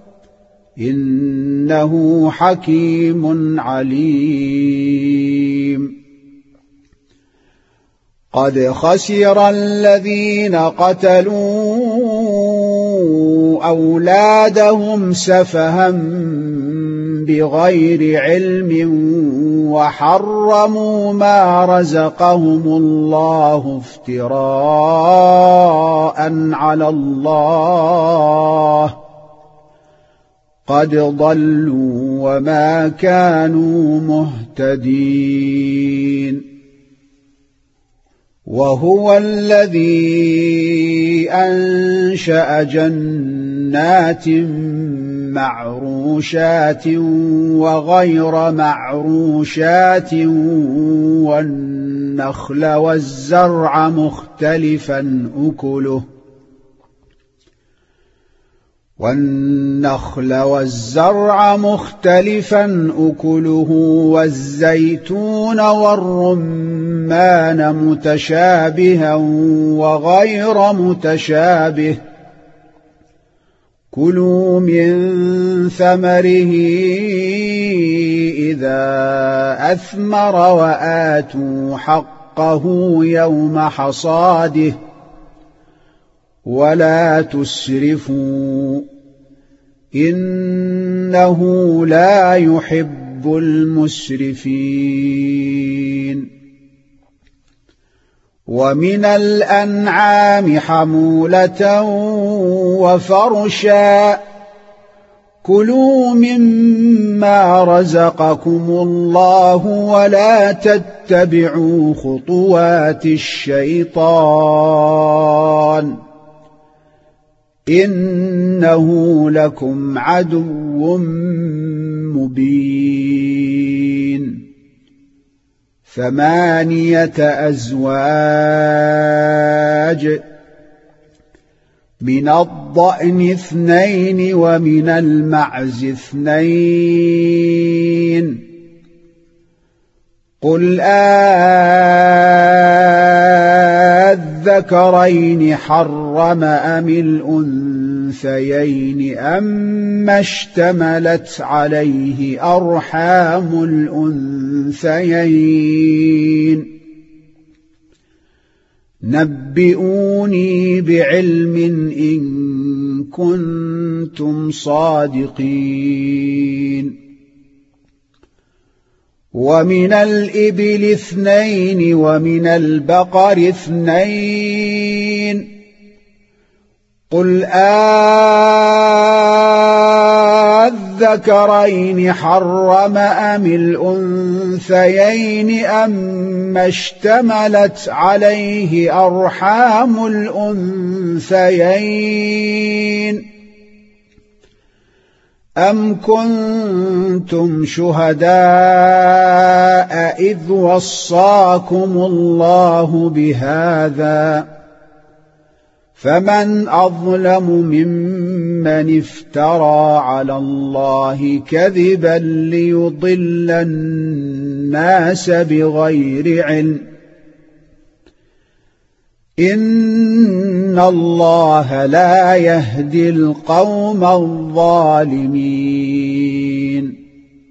إنه حكيم عليم قد خسر الذين قتلوا أولادهم سفها بغير علم وحرموا ما رزقهم الله افتراء على الله قد ضلوا وما كانوا مهتدين. وهو الذي أنشأ جنات معروشات وغير معروشات والنخل والزرع مختلفا أكله والنخل والزرع مختلفا أكله والزيتون والرمان متشابها وغير متشابه كلوا من ثمره إذا أثمر وآتوا حقه يوم حصاده ولا تسرفوا إنه لا يحب المسرفين. ومن الأنعام حمولة وفرشا كلوا مما رزقكم الله ولا تتبعوا خطوات الشيطان إنه لكم عدو مبين. ثمانية أزواج من الضأن اثنين ومن المعز اثنين قل أذكرين حرم أم الأنثيين أما اشتملت عليه أرحام الأنثيين نبئوني بعلم إن كنتم صادقين. ومن الإبل اثنين ومن البقر اثنين قل أذكرين حرم أم الأنثيين أما اشتملت عليه أرحام الأنثيين أم كنتم شهداء إذ وصاكم الله بهذا فمن أظلم ممن افترى على الله كذبا ليضل الناس بغير علم إن الله لا يهدي القوم الظالمين.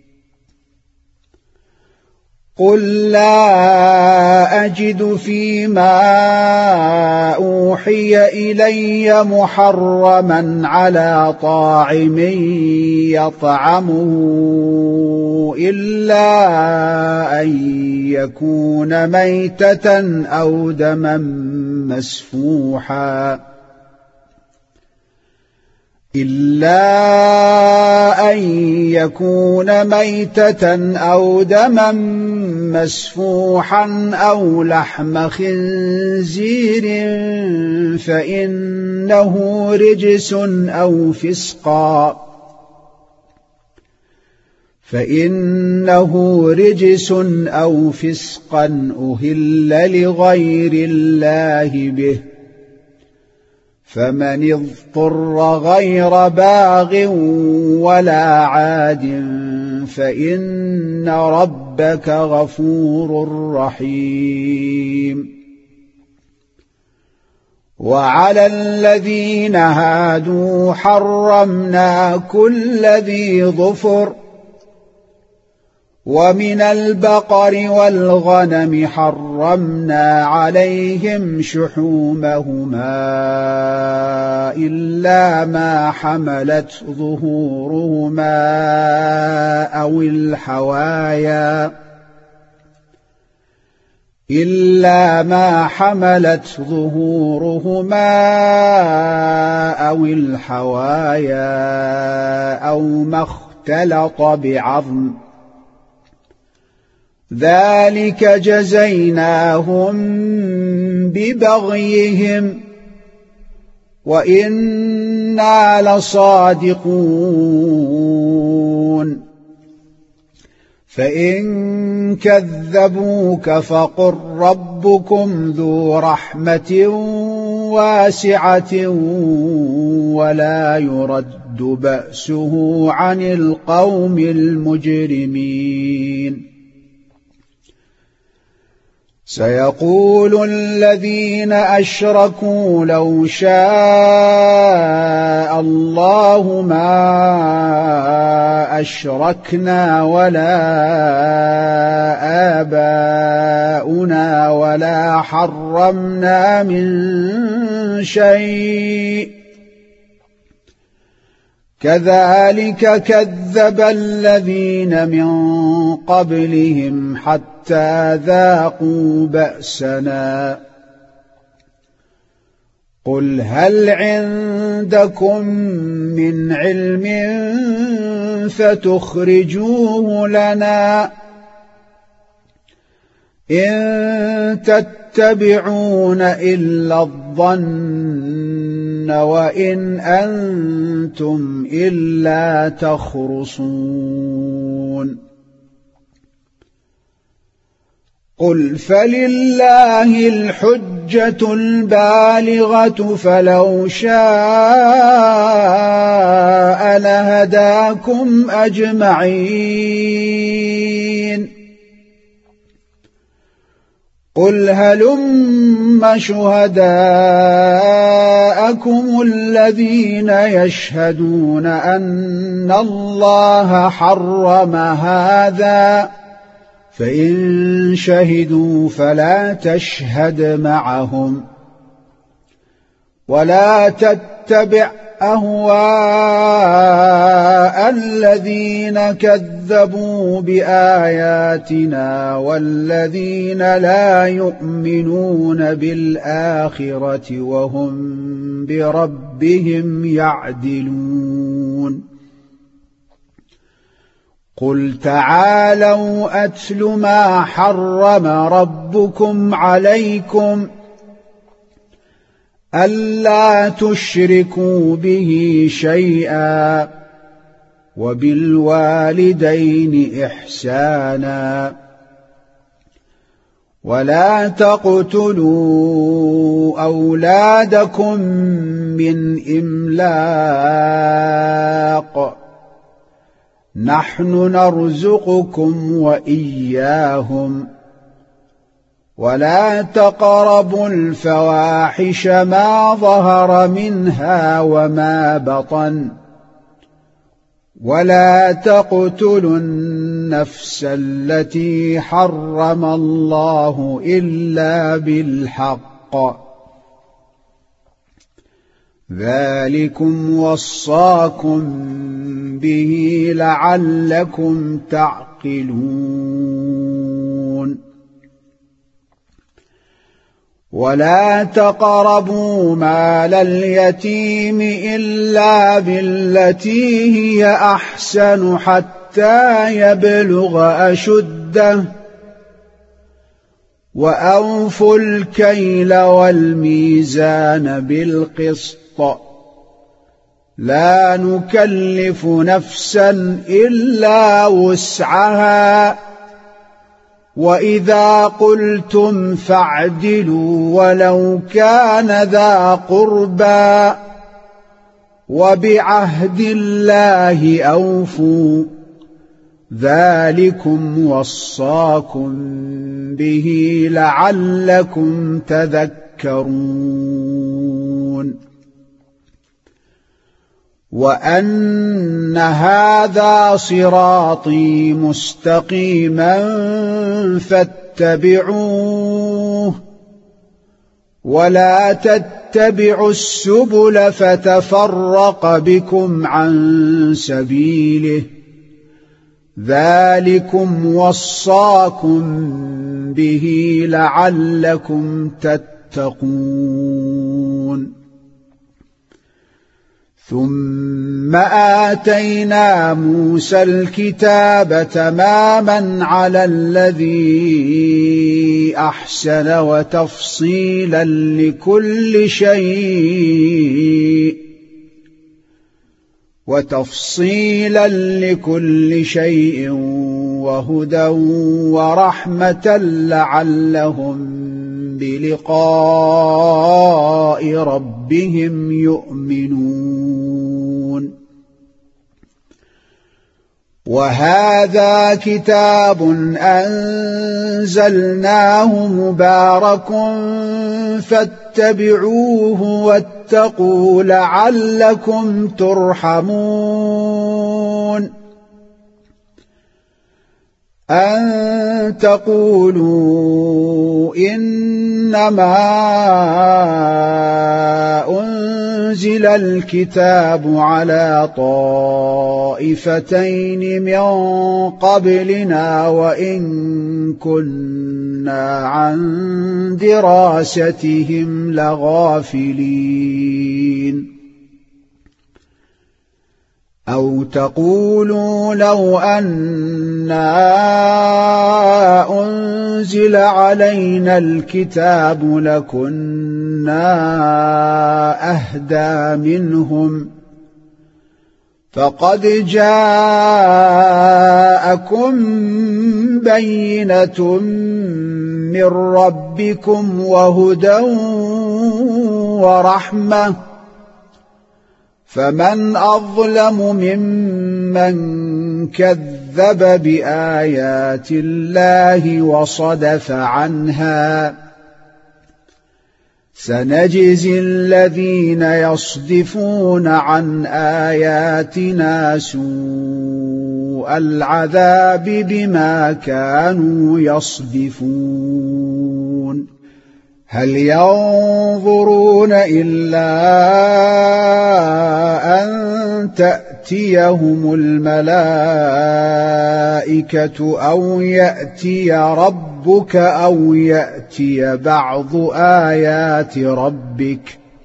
قل لا أجد فيما أوحي إلي محرما على طاعم يطعمه إلا أن يكون ميتة أو دما مسفوحا إلا أن يكون ميتة أو دما مسفوحا أو لحم خنزير فإنه رجس أو فسقا فإنه رجس أو فسقا أهل لغير الله به فمن اضطر غير باغ ولا عاد فإن ربك غفور رحيم. وعلى الذين هادوا حرمنا كل ذي ظفر ومن البقر والغنم حرمنا عليهم شحومهما إلا ما حملت ظهورهما أو الحوايا إلا ما حملت ظهورهما أو الحوايا أو ما اختلط اختلط بعظم ذلك جزيناهم ببغيهم وإنا لصادقون فإن كذبوك فقل ربكم ذو رحمة واسعة ولا يرد بأسه عن القوم المجرمين سيقول الذين أشركوا لو شاء الله ما أشركنا ولا آباؤنا ولا حرمنا من شيء كذلك كذب الذين من قبلهم حتى ذاقوا بأسنا قل هل عندكم من علم فتخرجوه لنا إن تتبعون إلا الظن وإن أنتم إلا تخرصون قل فلله الحجة البالغة فلو شاء لهداكم أجمعين قل هلم شهداءكم الذين يشهدون أن الله حرم هذا فإن شهدوا فلا تشهد معهم ولا تتبع أهواء الذين كذبوا بآياتنا والذين لا يؤمنون بالآخرة وهم بربهم يعدلون قل تعالوا أتل ما حرم ربكم عليكم ألا تشركوا به شيئا وبالوالدين إحسانا ولا تقتلوا أولادكم من إملاق نحن نرزقكم وإياهم ولا تقربوا الفواحش ما ظهر منها وما بطن ولا تقتلوا النفس التي حرم الله إلا بالحق ذلكم وصاكم به لعلكم تعقلون ولا تقربوا مال اليتيم إلا بالتي هي أحسن حتى يبلغ أشده وأوفوا الكيل والميزان بالقسط لا نكلف نفسا إلا وسعها وإذا قلتم فاعدلوا ولو كان ذا قربى وبعهد الله أوفوا ذلكم وصاكم به لعلكم تذكرون وأن هذا صراطي مستقيما فاتبعوه ولا تتبعوا السبل فتفرق بكم عن سبيله ذلكم وصاكم به لعلكم تتقون ثم آتينا موسى الكتاب تماما على الذي أحسن وتفصيلا لكل شيء وتفصيلا لكل شيء وهدى ورحمة لعلهم بلقاء ربهم يؤمنون. وهذا كتاب أنزلناه مبارك فاتبعوه واتقوا لعلكم ترحمون. أن تقولوا إنما أنزل الكتاب على طائفتين من قبلنا وإن كنا عن دراستهم لغافلين. أو تقولوا لو أنا أنزل علينا الكتاب لكنا أهدى منهم فقد جاءكم بينة من ربكم وهدى ورحمة فمن أظلم ممن كذب بآيات الله وصدف عنها. سنجزي الذين يصدفون عن آياتنا سوء العذاب بما كانوا يصدفون. هل ينظرون إلا أن تأتيهم الملائكة أو يأتي ربك أو يأتي بعض آيات ربك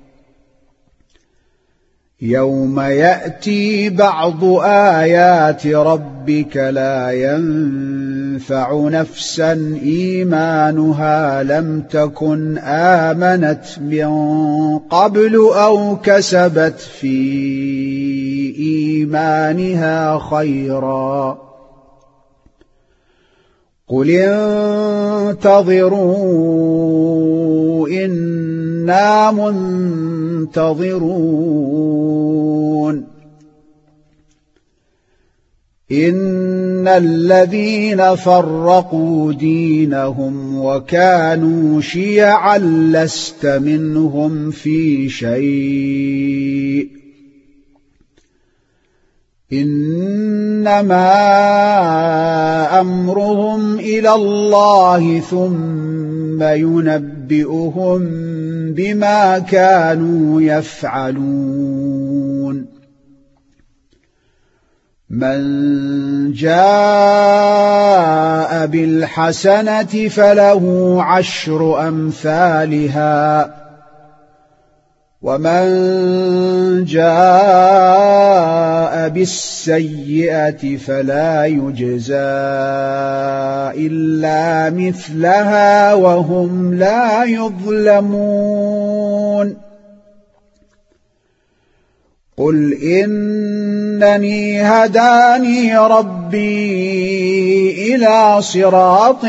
يوم يأتي بعض آيات ربك لا ينفع نفسا إيمانها لم تكن آمنت من قبل أو كسبت في إيمانها خيرا. قل انتظروا إنا منتظرون. إن الذين فرقوا دينهم وكانوا شيعا لست منهم في شيء إنما أمرهم إلى الله ثم ينبئهم بما كانوا يفعلون. من جاء بالحسنة فله عشر أمثالها ومن جاء بالسيئة فلا يجزى إلا مثلها وهم لا يظلمون. قل إنني هداني ربي إلى صراط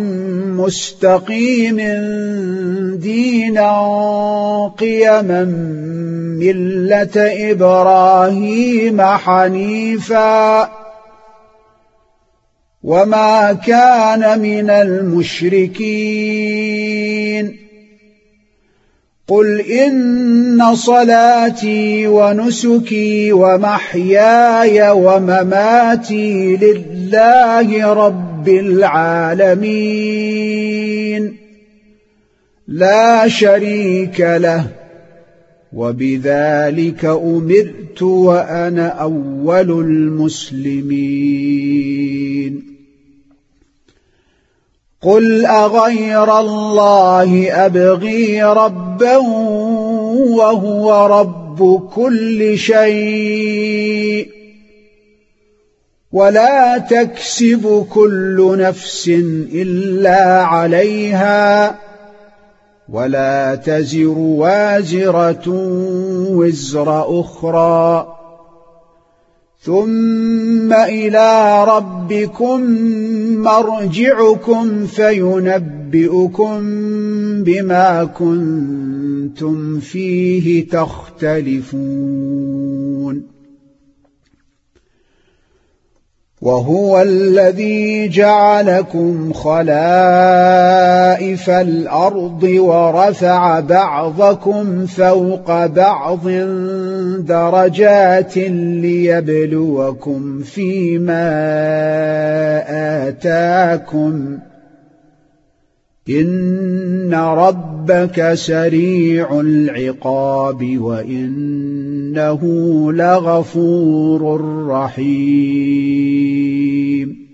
مستقيم دينا قيما ملة إبراهيم حنيفا وما كان من المشركين. قل إن صلاتي ونسكي ومحياي ومماتي لله رب العالمين لا شريك له وبذلك أمرت وأنا أول المسلمين. قل أغير الله أبغي ربا وهو رب كل شيء ولا تكسب كل نفس إلا عليها ولا تزر وازرة وزر أخرى ثم إلى ربكم مرجعكم فينبئكم بما كنتم فيه تختلفون وهو الذي جعلكم خلائف الأرض ورفع بعضكم فوق بعض درجات ليبلوكم فيما آتاكم إن ربك سريع العقاب وإنه لغفور رحيم